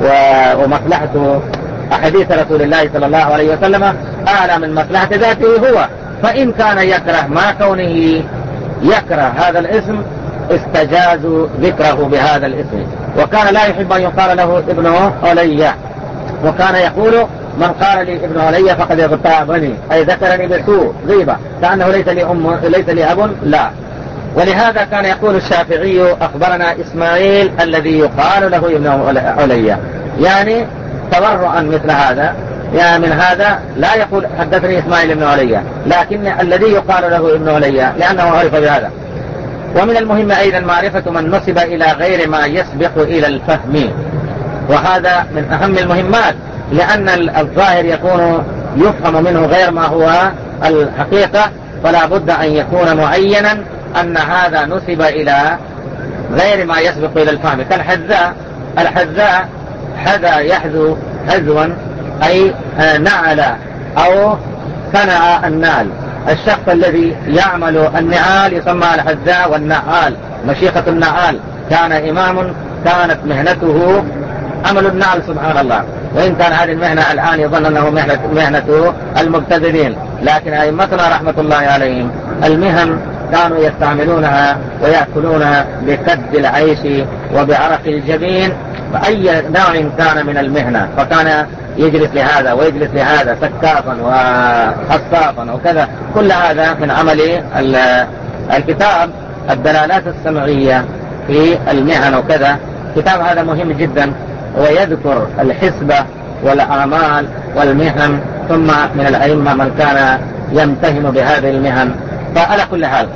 ومصلحة أحاديث رسول الله صلى الله عليه وسلم أعلى من مصلحة ذاته هو. فإن كان يكره ما كونه يكره هذا الاسم استجازوا ذكره بهذا الاسم. وكان لا يحب أن يقال له ابن علية، وكان يقول من قال لي ابن علي فقد اغتابني، أي ذكرني بسوء غيبة، كأنه ليس لي أم ليس لي أب، لا. ولهذا كان يقول الشافعي أخبرنا إسماعيل الذي يقال له ابن علي، يعني تورعا مثل هذا، يعني من هذا لا يقول حدثني إسماعيل ابن علي، لكن الذي يقال له ابن علي لأنه عرف بهذا. ومن المهم أيضا معرفة من نسب إلى غير ما يسبق إلى الفهم، وهذا من أهم المهمات، لأن الظاهر يكون يفهم منه غير ما هو الحقيقة، فلا بد أن يكون معينا أن هذا نسب إلى غير ما يسبق إلى الفهم. كالحذاء، الحذاء حذا يحذو حذوا، أي نعل أو صنع النعل. الشخص الذي يعمل النعال يسمى الحذاء والنعال، مشيخة النعال. كان إمام كانت مهنته عمل النعل، سبحان الله. وإن كان هذه المهنة الآن يظن أنه مهنة, مهنة المبتدئين، لكن أئمتنا رحمة الله عليهم المهن كانوا يستعملونها ويأكلون بكد العيش وبعرق الجبين، فأي نوع كان من المهنة، فكان يجلس لهذا ويجلس لهذا، سكافا وحصافا وكذا. كل هذا من عمل الكتاب الدلالات السمعية في المهن وكذا. كتاب هذا مهم جدا، ويذكر الحسبة والأعمال والمهن، ثم من الأئمة من كان يمتهن بهذه المهن. فعلى كل حال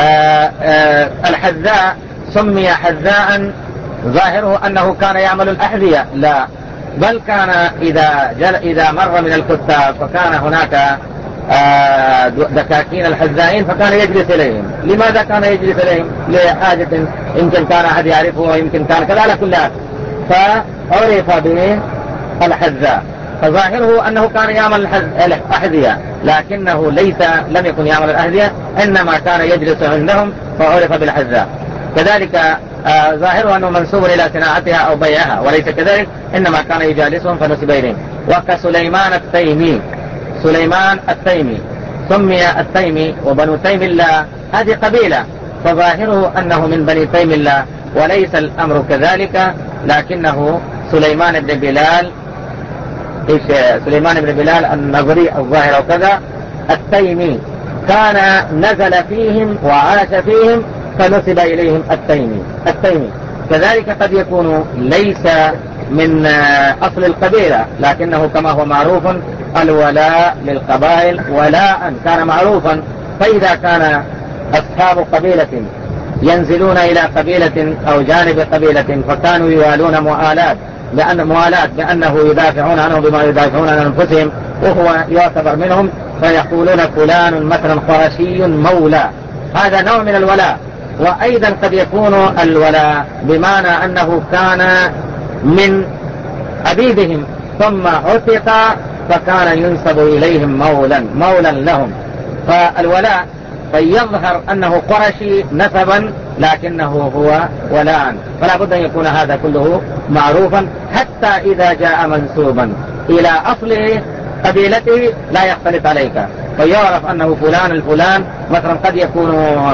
الحذاء سمي حذاء ظاهره أنه كان يعمل الأحذية، لا، بل كان إذا, جل إذا مر من الكتاب فكان هناك دكاكين الحذائين فكان يجلس إليهم. لماذا كان يجلس إليهم؟ لحاجة يمكن كان أحد يعرفه ويمكن كان كذا، على كل حال فعرف به الحذاء. فظاهره أنه كان يعمل الأحذية، لكنه ليس لم يكن يعمل الأحذية، إنما كان يجلس عندهم فعرف بالحذاء. كذلك آه ظاهره أنه منسوب إلى صناعتها أو بيعها، وليس كذلك، إنما كان يجالسهم فنسب إليهم. وكسليمان التيمي، سليمان التيمي سمي التيمي، وبنو تيم الله هذه قبيلة، فظاهره أنه من بني تيم الله، وليس الأمر كذلك، لكنه سليمان بن بلال، إيش سليمان بن بلال النظري الظاهر وكذا التيمي، كان نزل فيهم وعاش فيهم فنسب إليهم التيمي. التيمي كذلك قد يكون ليس من أصل القبيلة، لكنه كما هو معروف الولاء للقبائل ولاء كان معروفا. فإذا كان أصحاب قبيلة ينزلون إلى قبيلة أو جانب قبيلة فكانوا يوالون مؤالات، لأن مؤالات بأنه يدافعون عنه بما يدافعون عن أنفسهم وهو يعتبر منهم، فيقولون فلان مثلا قرشي مولى، هذا نوع من الولاء. وأيضا قد يكون الولاء بمعنى أنه كان من عبيدهم ثم عتق فكان ينسب إليهم مولا مولا لهم. فالولاء فيظهر أنه قرشي نسبا لكنه هو ولاء، فلا بد أن يكون هذا كله معروفا، حتى إذا جاء منسوبا إلى أصله قبيلته لا يختلف عليك، فيعرف أنه فلان الفلان مثلا قد يكون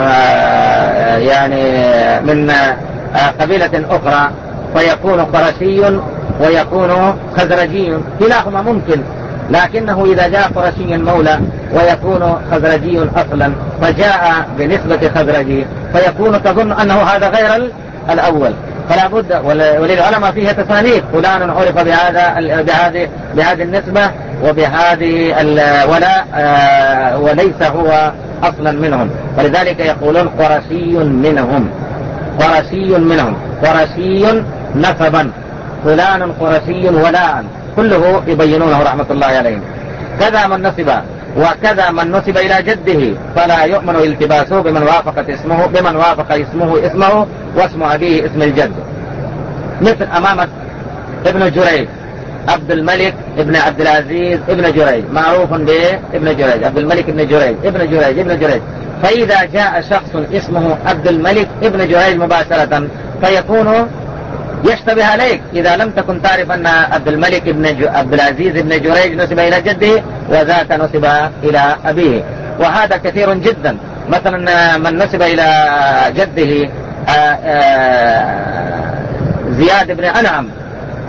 يعني من قبيلة أخرى فيكون قرشي ويكون خزرجي، كلاهما ممكن، لكنه إذا جاء قرشي مولى ويكون خزرجي أصلا فجاء بنسبة خزرجي فيكون تظن أنه هذا غير الأول، فلا بد. وللعلماء فيها تصانيف، فلان عرف بهذا بهذه بهذه النسبة وبهذه الولاء وليس هو أصلا منهم، ولذلك يقولون قرشي منهم، قرشي منهم، قرشي نسبا، فلان قرشي ولاء، كله يبينونه رحمة الله عليهم. كذا من نسب، وكذا من نسب إلى جده فلا يؤمن التباسه بمن وافق اسمه بمن وافق اسمه اسمه واسم أبيه اسم الجد. مثل أمامك ابن جريج، عبد الملك ابن عبد العزيز ابن جريج، معروف به ابن جريج، عبد الملك ابن جريج ابن جريج ابن جريج. فإذا جاء شخص اسمه عبد الملك ابن جريج مباشرة فيكون يشتبه عليك إذا لم تكن تعرف أن عبد الملك ابن عبد العزيز ابن جريج نسب إلى جده وذاك نسب إلى أبيه، وهذا كثير جدا. مثلا من نسب إلى جده زياد بن أنعم،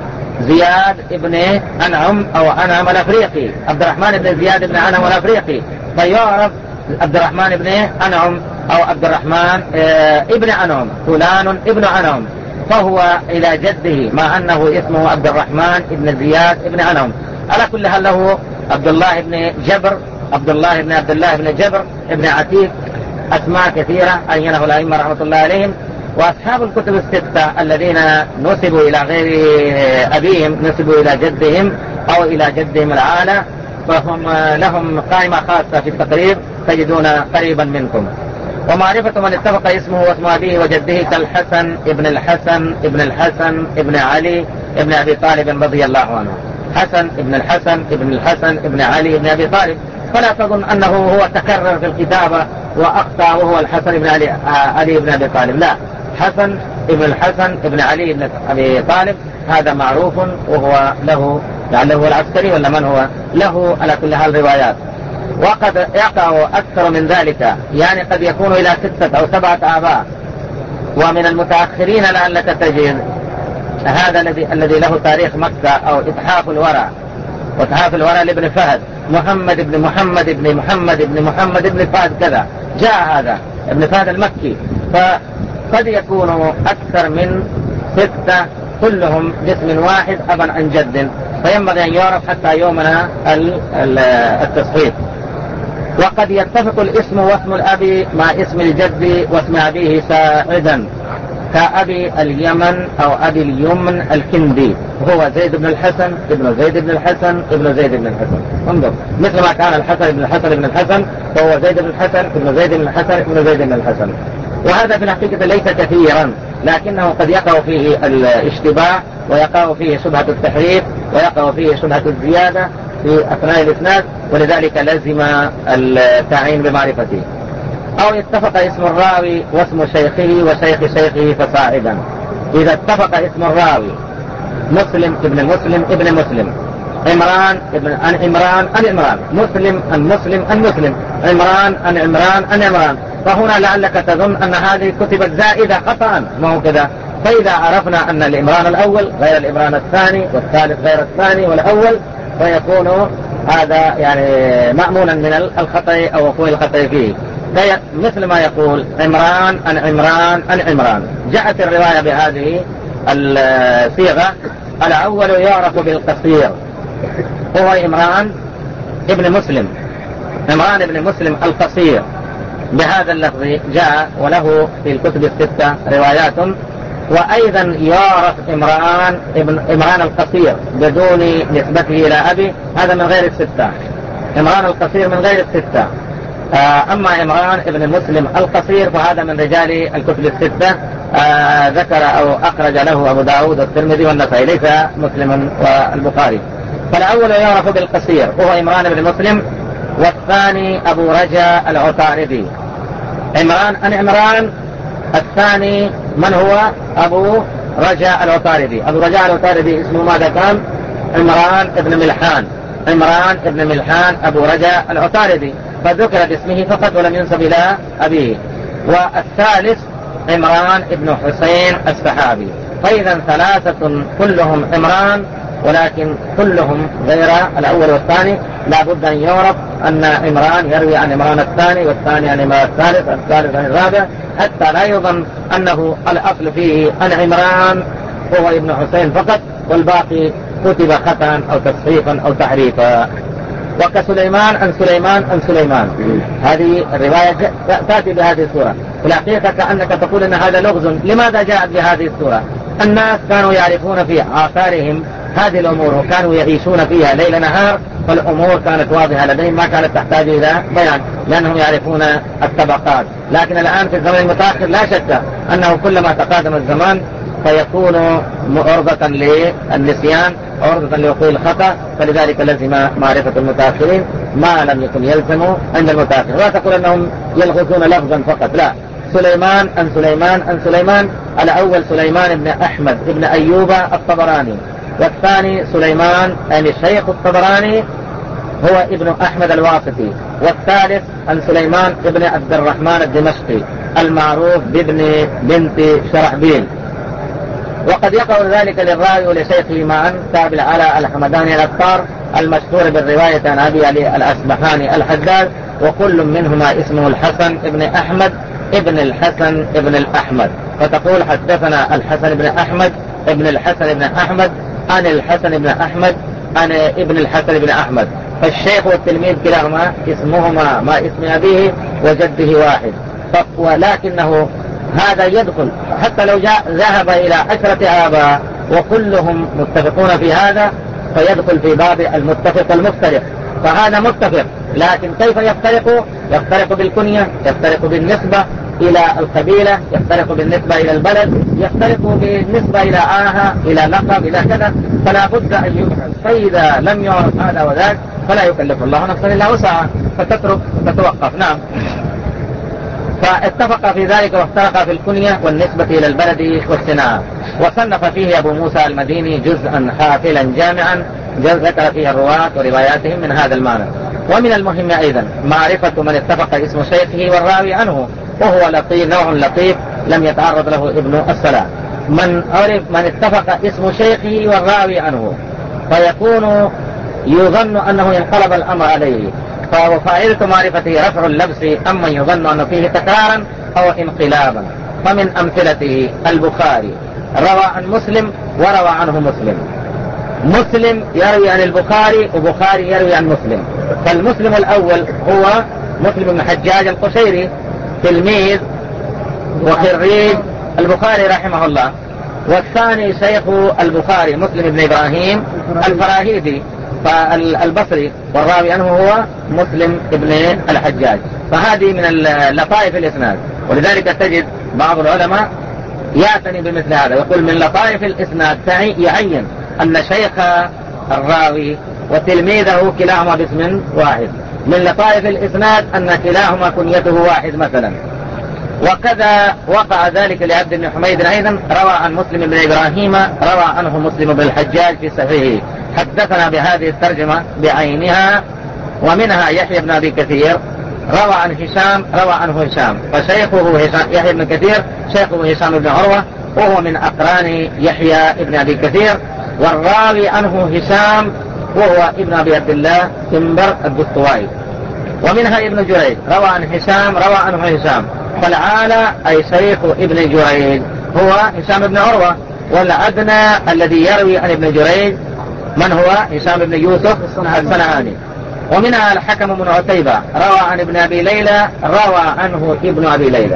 زياد ابن أنعم أو أنعم الأفريقي، عبد الرحمن بن زياد بن أنعم الأفريقي، فيعرف عبد الرحمن بن أنعم أو عبد الرحمن ابن أنعم، فلان ابن أنعم، فهو إلى جده مع أنه اسمه عبد الرحمن بن زياد بن أنعم. على كل حال له عبد الله بن جبر، عبد الله بن عبد الله بن جبر ابن عتيق، أسماء كثيرة عينه الأئمة رحمة الله عليهم. وأصحاب الكتب الستة الذين نسبوا إلى غير أبيهم، نسبوا إلى جدهم أو إلى جدهم العالى، فهم لهم قائمة خاصة في التقريب تجدون قريبا منكم. ومعرفة من اتفق اسمه واسم أبيه وجده كالحسن ابن الحسن ابن الحسن ابن علي ابن أبي طالب رضي الله عنه، حسن ابن الحسن ابن الحسن ابن علي ابن أبي طالب، فلا تظن أنه هو تكرر في الكتابة وأخطأ وهو الحسن ابن علي, علي ابن أبي طالب، لا، حسن ابن الحسن ابن علي ابن أبي طالب هذا معروف، وهو له لعله هو العسكري ولا من هو له على كل حال روايات. وقد يقع أكثر من ذلك، يعني قد يكون إلى ستة أو سبعة آباء. ومن المتأخرين لعلك تجد هذا الذي الذي له تاريخ مكة أو إتحاف الورى، وإتحاف الورى لابن فهد، محمد بن محمد بن محمد بن محمد بن فهد كذا، جاء هذا ابن فهد المكي، فقد يكون أكثر من ستة كلهم باسم واحد أبا عن جد، فينبغي أن يعرف حتى يومنا التصحيح. وقد يتفق الاسم واسم الأبي مع اسم الجد واسم أبيه ساعدا، كأبي اليمن أو أبي اليمن الكندي، وهو زيد بن الحسن ابن زيد بن الحسن ابن زيد بن الحسن. انظر، مثل ما كان الحسن بن الحسن بن الحسن، فهو زيد بن الحسن ابن زيد بن الحسن ابن زيد بن الحسن. وهذا في الحقيقة ليس كثيرا، لكنه قد يقع فيه الاشتباه، ويقع فيه شبهة التحريف، ويقع فيه شبهة الزيادة في أثناء الإسناد، ولذلك لزم التعيين بمعرفته. أو اتفق اسم الراوي واسم شيخه وشيخ شيخه فصاعدا. إذا اتفق اسم الراوي مسلم ابن مسلم ابن مسلم، عمران ابن عن عمران عن عمران، مسلم عن مسلم عن مسلم، عمران عن عمران عن عمران، فهنا لعلك تظن أن هذه كتبت زائدة خطأ، ما هو كذا. فإذا عرفنا أن العمران الأول غير العمران الثاني، والثالث غير الثاني والأول، فيكون هذا يعني مأمونا من الخطأ أو وقوع الخطأ فيه. مثل ما يقول عمران عن عمران عن عمران، جاءت الرواية بهذه الصيغة. الأول يعرف بالقصير، هو عمران ابن مسلم، عمران ابن مسلم القصير، بهذا اللفظ جاء، وله في الكتب الستة روايات. وأيضا يعرف عمران ابن عمران القصير بدون نسبته إلى أبي، هذا من غير الستة، عمران القصير من غير الستة. أما عمران ابن مسلم القصير فهذا من رجال الكتب الستة، آه ذكر أو أخرج له أبو داود والترمذي والنسائي، ليس مسلم والبخاري. فالأول يعرف بالقصير وهو عمران بن مسلم، والثاني أبو رجاء العطاردي. عمران عن عمران الثاني من هو؟ أبو رجاء العطاردي. أبو رجاء العطاردي اسمه ماذا كان؟ عمران ابن ملحان، عمران ابن ملحان أبو رجاء العطاردي، فذكر باسمه فقط ولم ينسب إلى أبيه. والثالث عمران ابن حسين السحابي. فإذا ثلاثة كلهم عمران، ولكن كلهم غير الأول والثاني. لا بد أن يعرف أن عمران يروي عن عمران الثاني، والثاني عن عمران الثالث، الثالث عن الرابع، حتى لا يظن أنه الأصل فيه عن عمران هو ابن حسين فقط، والباقي كتب خطأ أو تصحيفا أو تحريفا. وكسليمان عن سليمان عن سليمان، هذه الرواية تأتي بهذه الصورة. في الحقيقة كأنك تقول أن هذا لغز. لماذا جاءت بهذه الصورة؟ الناس كانوا يعرفون في آثارهم هذه الأمور، وكانوا يعيشون فيها ليل نهار، فالأمور كانت واضحة لديهم، ما كانت تحتاج إلى بيان، لأنهم يعرفون الطبقات. لكن الآن في الزمن المتأخر لا شك أنه كلما تقادم الزمان فيكون عرضة للنسيان، عرضة لوقوع الخطأ، فلذلك لازم معرفة المتأخرين ما لم يكن يلزم عند المتأخر. لا تقول أنهم يلغزون لفظا فقط، لا. سليمان عن سليمان عن سليمان، الأول سليمان بن أحمد بن أيوب الطبراني، والثاني سليمان يعني شيخ الطبراني هو ابن أحمد الواسطي، والثالث عن سليمان ابن عبد الرحمن الدمشقي المعروف بابن بنت شرحبيل. وقد يقع ذلك للراوي ولشيخه معا كابن العلاء الحمداني الأبطار المشهور بالرواية عن أبي علي الأصبحاني الحداد، وكل منهما اسمه الحسن ابن أحمد ابن الحسن ابن الأحمد، فتقول حدثنا الحسن بن أحمد ابن الحسن بن أحمد عن الحسن بن أحمد عن ابن الحسن بن أحمد. فالشيخ والتلميذ كلاهما اسمهما ما اسم أبيه وجده واحد، ولكنه هذا يدخل حتى لو جاء ذهب إلى عشرة آباء وكلهم متفقون في هذا فيدخل في باب المتفق والمفترق، فهذا متفق، لكن كيف يفترق؟ يفترق بالكنية، يفترق بالنسبة إلى القبيلة، يفترق بالنسبة إلى البلد، يفترق بالنسبة إلى آها، إلى لقب، إلى كذا، فلا بد أن يبحث. فإذا لم يعرف هذا وذاك فلا يكلف الله نفسا إلا وسعها، فتترك وتتوقف. نعم. فاتفق في ذلك وافترق في الكنية والنسبة إلى البلد والصناعة. وصنف فيه أبو موسى المديني جزءا حافلا جامعا ذكر فيه الرواة ورواياتهم من هذا المعنى. ومن المهم أيضا معرفة من اتفق اسم شيخه والراوي عنه، وهو لطيف، نوع لطيف لم يتعرض له ابن السلام. من عرف من اتفق اسم شيخه والراوي عنه فيكون يظن أنه ينقلب الأمر عليه، وفائدة معرفته رفع اللبس أما يظن أنه فيه تكرارا أو انقلابا. فمن أمثلته البخاري روى عن مسلم وروى عنه مسلم، مسلم يروي عن البخاري وبخاري يروي عن مسلم. فالمسلم الأول هو مسلم بن حجاج القشيري تلميذ وخريج البخاري رحمه الله، والثاني شيخ البخاري مسلم بن إبراهيم الفراهيدي فالبصري، والراوي عنه هو مسلم بن الحجاج. فهذه من لطائف الإسناد، ولذلك تجد بعض العلماء يعتني بمثل هذا، يقول من لطائف الإسناد يعين أن شيخ الراوي وتلميذه كلاهما باسم واحد. من لطائف الإسناد أن كلاهما كنيته واحد مثلا. وكذا وقع ذلك لعبد بن حميد أيضا روى عن مسلم بن إبراهيم روى عنه مسلم بن الحجاج في صحيحه. حدثنا بهذه الترجمة بعينها. ومنها يحيى بن أبي كثير روى عن هشام روى عنه هشام، فشيخه هشام يحيى بن كثير شيخه هشام بن عروة وهو من أقران يحيى بن أبي كثير، والراوي عنه هشام وهو ابن أبي عبد الله تنبر الدستوائي. ومنها ابن جريج روى عن هشام روى عنه هشام، فالعالى أي شيخ ابن جريج هو هشام بن عروة، والأدنى الذي يروي عن ابن جريج من هو هشام بن يوسف الصنعاني. ومنها الحكم بن عتيبة روى عن ابن أبي ليلى روى عنه ابن أبي ليلى.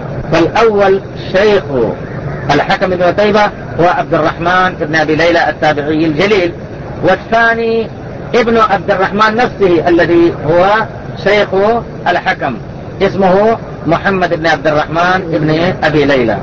فالأول شيخ الحكم بن عتيبة هو عبد الرحمن بن أبي ليلى التابعي الجليل، والثاني ابن عبد الرحمن نفسه الذي هو شيخ الحكم اسمه محمد بن عبد الرحمن بن أبي ليلى،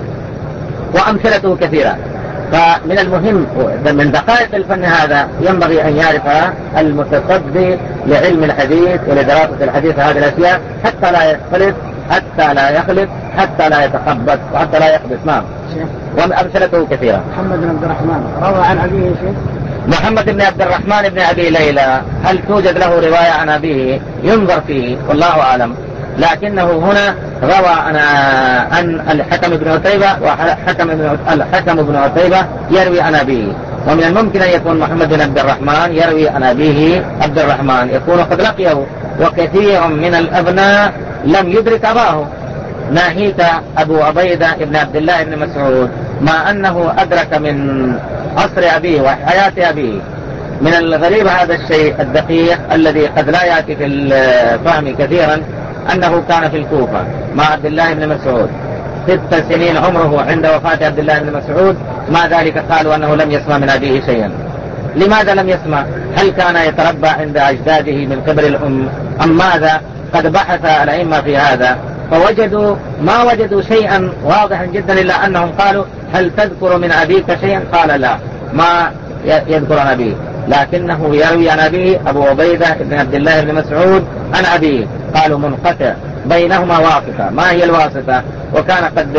وأمثلته كثيرة. فمن المهم من دقائق الفن هذا ينبغي أن يعرف المتصدي لعلم الحديث ولدراسة الحديث هذه الأشياء حتى لا يختلط حتى لا يخلط حتى لا يتخبط وحتى لا يخبط. نعم. وأمثلته كثيرة. محمد بن عبد الرحمن روى عن أبيه شيء. محمد بن عبد الرحمن بن أبي ليلى هل توجد له رواية عن أبيه؟ ينظر فيه والله أعلم، لكنه هنا روى عن عن الحكم بن عتيبة، وحكم الحكم بن عتيبة يروي عن أبيه. ومن الممكن أن يكون محمد بن عبد الرحمن يروي عن أبيه عبد الرحمن، يكون قد لقيه، وكثير من الأبناء لم يدرك أباه، ناهيك أبو عبيدة بن عبد الله بن مسعود مع أنه أدرك من عصر أبيه وحياة أبيه. من الغريب هذا الشيء الدقيق الذي قد لا يأتي في الفهم كثيرا أنه كان في الكوفة مع عبد الله بن مسعود ست سنين عمره عند وفاة عبد الله بن مسعود، مع ذلك قالوا أنه لم يسمع من أبيه شيئا. لماذا لم يسمع؟ هل كان يتربى عند أجداده من قبل الأم أم ماذا؟ قد بحث الأئمة في هذا فوجدوا ما وجدوا شيئا واضحا جدا، إلا أنهم قالوا هل تذكر من أبيك شيئا؟ قال لا ما يذكر عن أبيه، لكنه يروي عن أبيه أبو عبيدة بن عبد الله بن مسعود عن أبيه. قالوا منقطع بينهما واسطة. ما هي الواسطة؟ وكان قد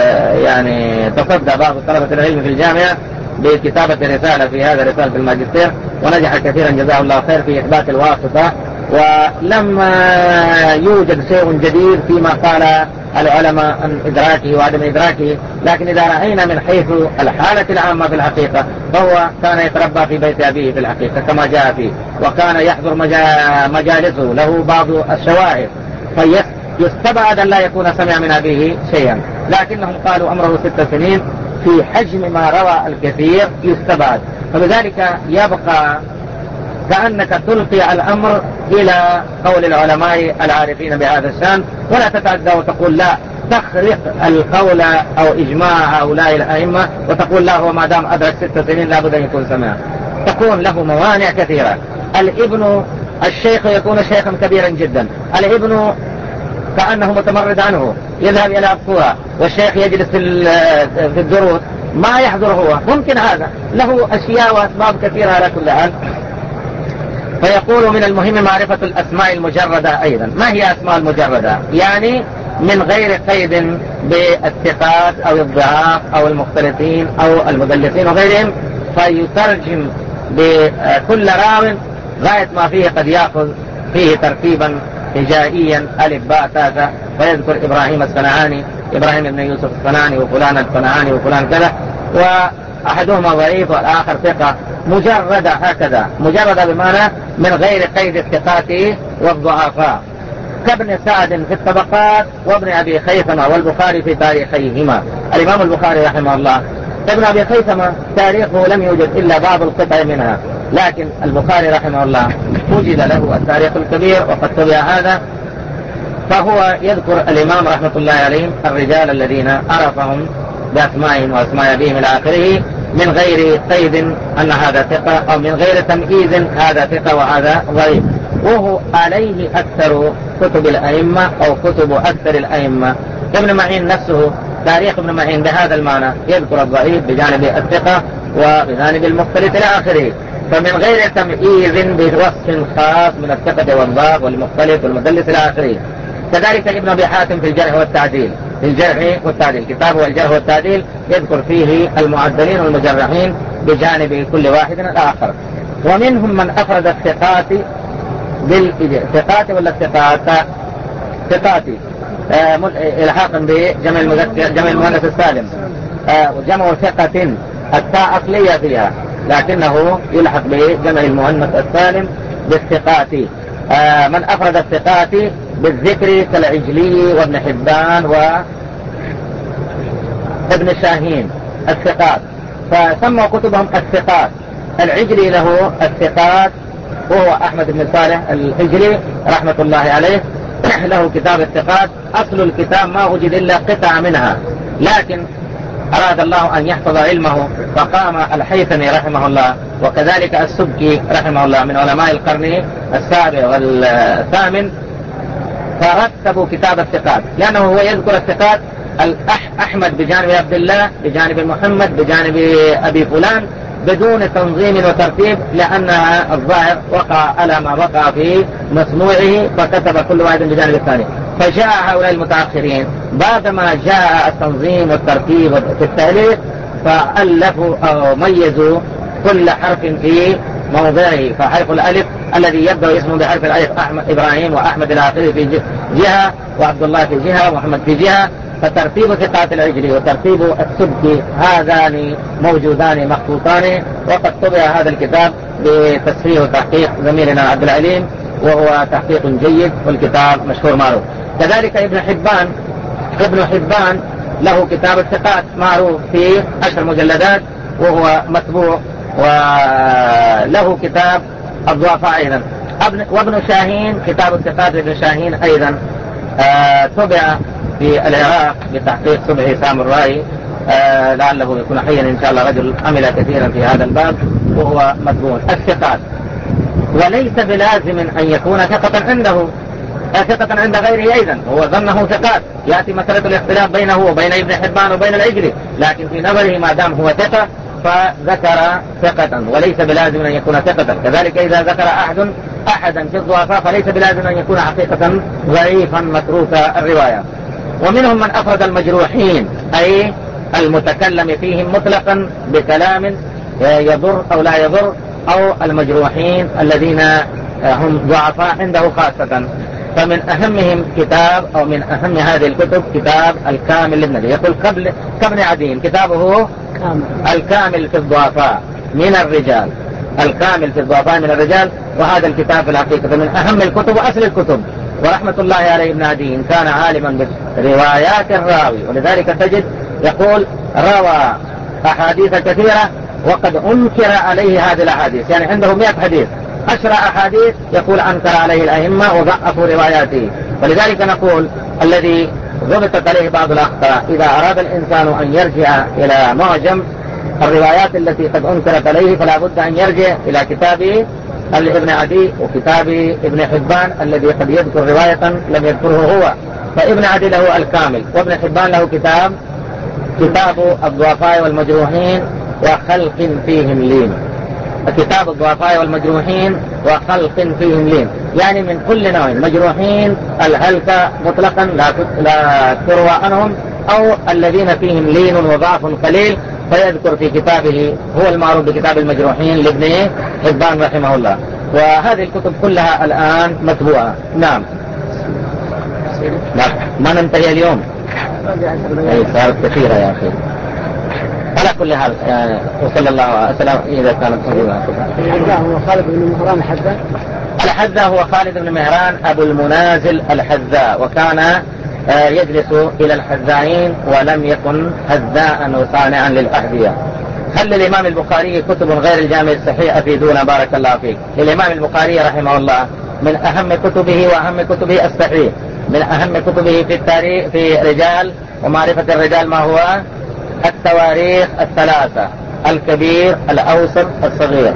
يعني تصدى بعض طلبة العلم في الجامعة بكتابة رسالة في هذا رسالة الماجستير، ونجح كثيرا جزاه الله خير في إثبات الواسطة، ولم يوجد شيء جديد فيما قال العلماء عن إدراكه وعدم إدراكه، لكن إذا رأينا من حيث الحالة العامة في الحقيقة فهو كان يتربى في بيت أبيه في الحقيقة كما جاء فيه، وكان يحضر مجالسه، له بعض الشواهد، فيستبعد أن لا يكون سمع من أبيه شيئا، لكنهم قالوا أمره ست سنين في حجم ما روى الكثير يستبعد، فلذلك يبقى كأنك تلقي الأمر إلى قول العلماء العارفين بهذا الشأن، ولا تتعدى وتقول لا، تخرق القول أو إجماع هؤلاء الأئمة وتقول لا، هو ما دام أدرك ست سنين لابد أن يكون سمع، تكون له موانع كثيرة. الابن الشيخ يكون شيخا كبيرا جدا، الابن كأنه متمرد عنه يذهب يلعب كرة، والشيخ يجلس في الدروس ما يحضر هو، ممكن هذا له أشياء وأسباب كثيرة على كل حال. فيقول من المهم معرفة الأسماء المجردة أيضا. ما هي أسماء المجردة؟ يعني من غير قيد بالثقات أو الضعاف أو المختلطين أو المدلسين وغيرهم، فيترجم بكل راو غاية ما فيه، قد يأخذ فيه ترتيبا هجائيا ألف باء تاء، فيذكر إبراهيم الصنعاني، إبراهيم بن يوسف الصنعاني، وفلان الصنعاني، وفلان كذا، وأحدهما ضعيف والآخر ثقة، مجردة هكذا، مجردة بمعنى من غير قيد الثقات والضعفاء، كابن سعد في الطبقات وابن أبي خيثمة والبخاري في تاريخيهما. الإمام البخاري رحمه الله ابن أبي خيثمة تاريخه لم يوجد إلا بعض القطع منها، لكن البخاري رحمه الله وجد له التاريخ الكبير وقد طبع هذا، فهو يذكر الإمام رحمة الله عليه الرجال الذين عرفهم بأسمائهم وأسماء أبيهم إلى آخره، من غير قيد أن هذا ثقة، أو من غير تمييز هذا ثقة وهذا ضعيف، وهو عليه أكثر كتب الأئمة أو كتب أكثر الأئمة. ابن معين نفسه تاريخ ابن معين بهذا المعنى، يذكر الضعيف بجانب الثقة وبجانب المختلط إلى آخره، فمن غير تمييز بوصف خاص من الثقة والضعف والمختلط والمدلس إلى آخره. كذلك ابن أبي حاتم في الجرح والتعديل، في الجرح والتعديل كتابه الجرح والتعديل يذكر فيه المعدلين والمجرحين بجانب كل واحد الآخر. ومنهم من أفرد الثقات بالثقات ولا الثقات ثقات آه إلحاقا بجمع المذكر جمع المؤنث السالم، آه وجمع ثقة التاء أصلية فيها، لكنه يلحق بجمع المؤنث السالم بالثقات. آه من أفرد الثقات بالذكر كالعجلي وابن حبان وابن شاهين الثقات، فسموا كتبهم الثقات. العجلي له الثقات، وهو أحمد بن صالح العجلي رحمة الله عليه، له كتاب الثقات، أصل الكتاب ما وجد إلا قطع منها، لكن أراد الله أن يحفظ علمه فقام الحيثمي رحمه الله وكذلك السبكي رحمه الله من علماء القرن السابع والثامن، فرتبوا كتاب الثقات، لأنه هو يذكر الثقات أحمد بجانب عبد الله بجانب محمد بجانب أبي فلان بدون تنظيم وترتيب، لأن الظاهر وقع على ما وقع في مسموعه، فكتب كل واحد بجانب الثاني. فجاء هؤلاء المتأخرين بعدما جاء التنظيم والترتيب في التأليف، فألفوا أو ميزوا كل حرف في موضعه، فحرف الألف الذي يبدأ اسمه بحرف الألف أحمد إبراهيم وأحمد إلى آخره في جهة، وعبد الله في جهة، ومحمد في جهة، فترتيب ثقات العجلي وترتيب السبكي هذان موجودان مخطوطان، وقد طبع هذا الكتاب بتصحيح وتحقيق زميلنا عبد العليم، وهو تحقيق جيد والكتاب مشهور معروف. كذلك ابن حبان ابن حبان له كتاب الثقات معروف في عشر مجلدات وهو مطبوع، وله كتاب الضعفاء أيضا. وابن شاهين كتاب الثقات لابن شاهين أيضا آه طبع في العراق بتحقيق صبحي سامرائي، آه لعله يكون حيا إن شاء الله، رجل عمل كثيرا في هذا الباب، وهو مطبوع. الثقات وليس بلازم أن يكون ثقة عنده، ثقة عند غيره أيضا، هو ظنه ثقات، يأتي مسألة الاختلاف بينه وبين ابن حبان وبين العجلي، لكن في نظره ما دام هو ثقة فذكر ثقة، وليس بلازم أن يكون ثقة. كذلك إذا ذكر أحد أحدا في الضعفاء فليس بلازم أن يكون حقيقة ضعيفا متروك الرواية. ومنهم من أفرد المجروحين، أي المتكلم فيهم مطلقا بكلام يضر أو لا يضر، أو المجروحين الذين هم ضعفاء عنده خاصة. فمن أهمهم كتاب أو من أهم هذه الكتب كتاب الكامل لابن عدي. يقول قبل كابن عدي كتابه الكامل في الضعفاء من الرجال، الكامل في الضعفاء من الرجال، وهذا الكتاب في الحقيقة من أهم الكتب وأصل الكتب. ورحمة الله عليه ابن عدي كان عالما بروايات الراوي، ولذلك تجد يقول روى أحاديث كثيرة وقد أنكر عليه هذه الأحاديث، يعني عنده مئة حديث، عشر أحاديث يقول أنكر عليه الأئمة وضعفوا رواياته. ولذلك نقول الذي ضبطت عليه بعض الأخطاء إذا أراد الإنسان أن يرجع إلى معجم الروايات التي قد أنكرت عليه فلا بد أن يرجع إلى كتاب ابن عدي وكتاب ابن حبان الذي قد يذكر رواية لم يذكره هو. فابن عدي له الكامل، وابن حبان له كتاب كتاب الضعفاء والمجروحين وخلق فيهم لين. كتاب الضعفاء والمجروحين وخلق فيهم لين، يعني من كل نوع، مجروحين الهلكة مطلقا لا لا تروى عنهم، أو الذين فيهم لين وضعف قليل، فيذكر في كتابه هو المعروف بكتاب المجروحين لابن حبان رحمه الله. وهذه الكتب كلها الآن مطبوعة. نعم. ما ننتهي اليوم، أي صارت كثيرة يا أخي. على كل حال يعني وصلى الله وسلم إذا كانت صحيحة. الحذاء هو خالد بن مهران الحذاء. الحذاء هو خالد بن مهران أبو المنازل الحذاء، وكان يجلس إلى الحذائين ولم يكن حذاء وصانعا للأحذية. هل للإمام البخاري كتب غير الجامع الصحيح أفيدونا بارك الله فيك. للإمام البخاري رحمه الله من أهم كتبه وأهم كتبه الصحيح، من أهم كتبه في التاريخ في رجال ومعرفة الرجال ما هو التواريخ الثلاثة، الكبير الأوسط الصغير.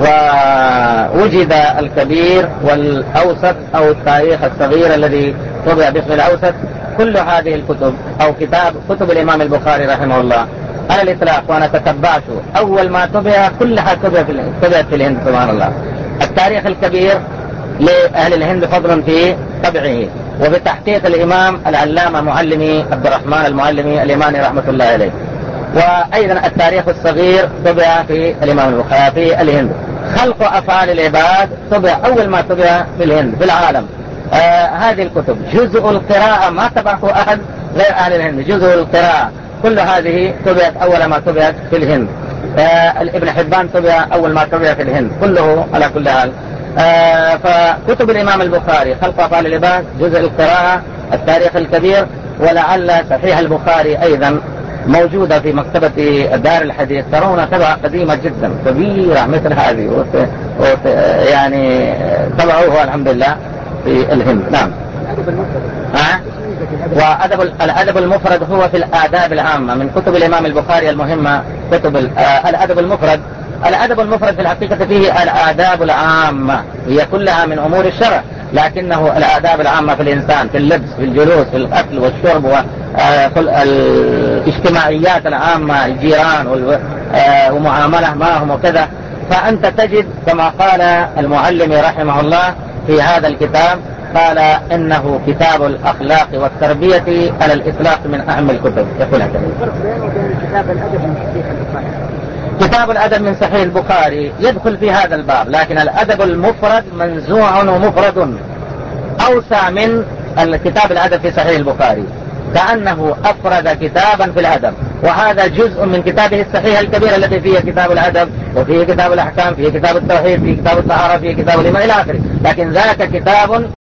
ووجد الكبير والأوسط أو التاريخ الصغير الذي طبع باسم الأوسط. كل هذه الكتب أو كتاب كتب الإمام البخاري رحمه الله على الإطلاق، وأنا تتبعت أول ما طبع كلها طبعت في الهند سبحان الله. التاريخ الكبير لأهل الهند فضل في طبعه وبتحقيق الإمام العلامة معلمي عبد الرحمن المعلمي اليماني رحمة الله عليه. وأيضا التاريخ الصغير طبع في الإمام البخاري في الهند. خلق أفعال العباد طبع أول ما طبع في الهند في العالم. آه هذه الكتب جزء القراءة ما طبعه أحد غير أهل الهند، جزء القراءة كل هذه طبعت أول ما طبعت في الهند. آه ابن حبان طبع أول ما طبع في الهند كله على كل حال. آه فكتب الإمام البخاري خلق أفعال العباد، جزء القراءة، التاريخ الكبير، ولعل صحيح البخاري أيضا موجودة في مكتبة دار الحديث. ترون طبعة قديمة جدا كبيرة مثل هذه وت... وت... يعني طبعوها الحمد لله في الهند. نعم. ها؟ وأدب الأدب المفرد هو في الآداب العامة من كتب الإمام البخاري المهمة. كتب الأدب المفرد، الأدب المفرد في الحقيقة فيه الآداب العامة، هي كلها من أمور الشرع، لكنه الآداب العامة في الإنسان، في اللبس، في الجلوس، في الأكل والشرب، والاجتماعيات العامة، الجيران ومعاملة معهم وكذا. فأنت تجد كما قال المعلم رحمه الله في هذا الكتاب، قال إنه كتاب الأخلاق والتربية على الإطلاق من أهم الكتب. يقول هكذا. كتاب الأدب من صحيح البخاري. كتاب الأدب من صحيح البخاري يدخل في هذا الباب، لكن الأدب المفرد منزوع ومفرد أوسع من الكتاب الأدب في صحيح البخاري، كأنه أفرد كتابا في الأدب، وهذا جزء من كتابه الصحيح الكبير الذي فيه كتاب الأدب وفيه كتاب الأحكام، فيه كتاب التوحيد، فيه كتاب الطهارة، فيه كتاب الإيمان إلى آخره. لكن ذاك كتاب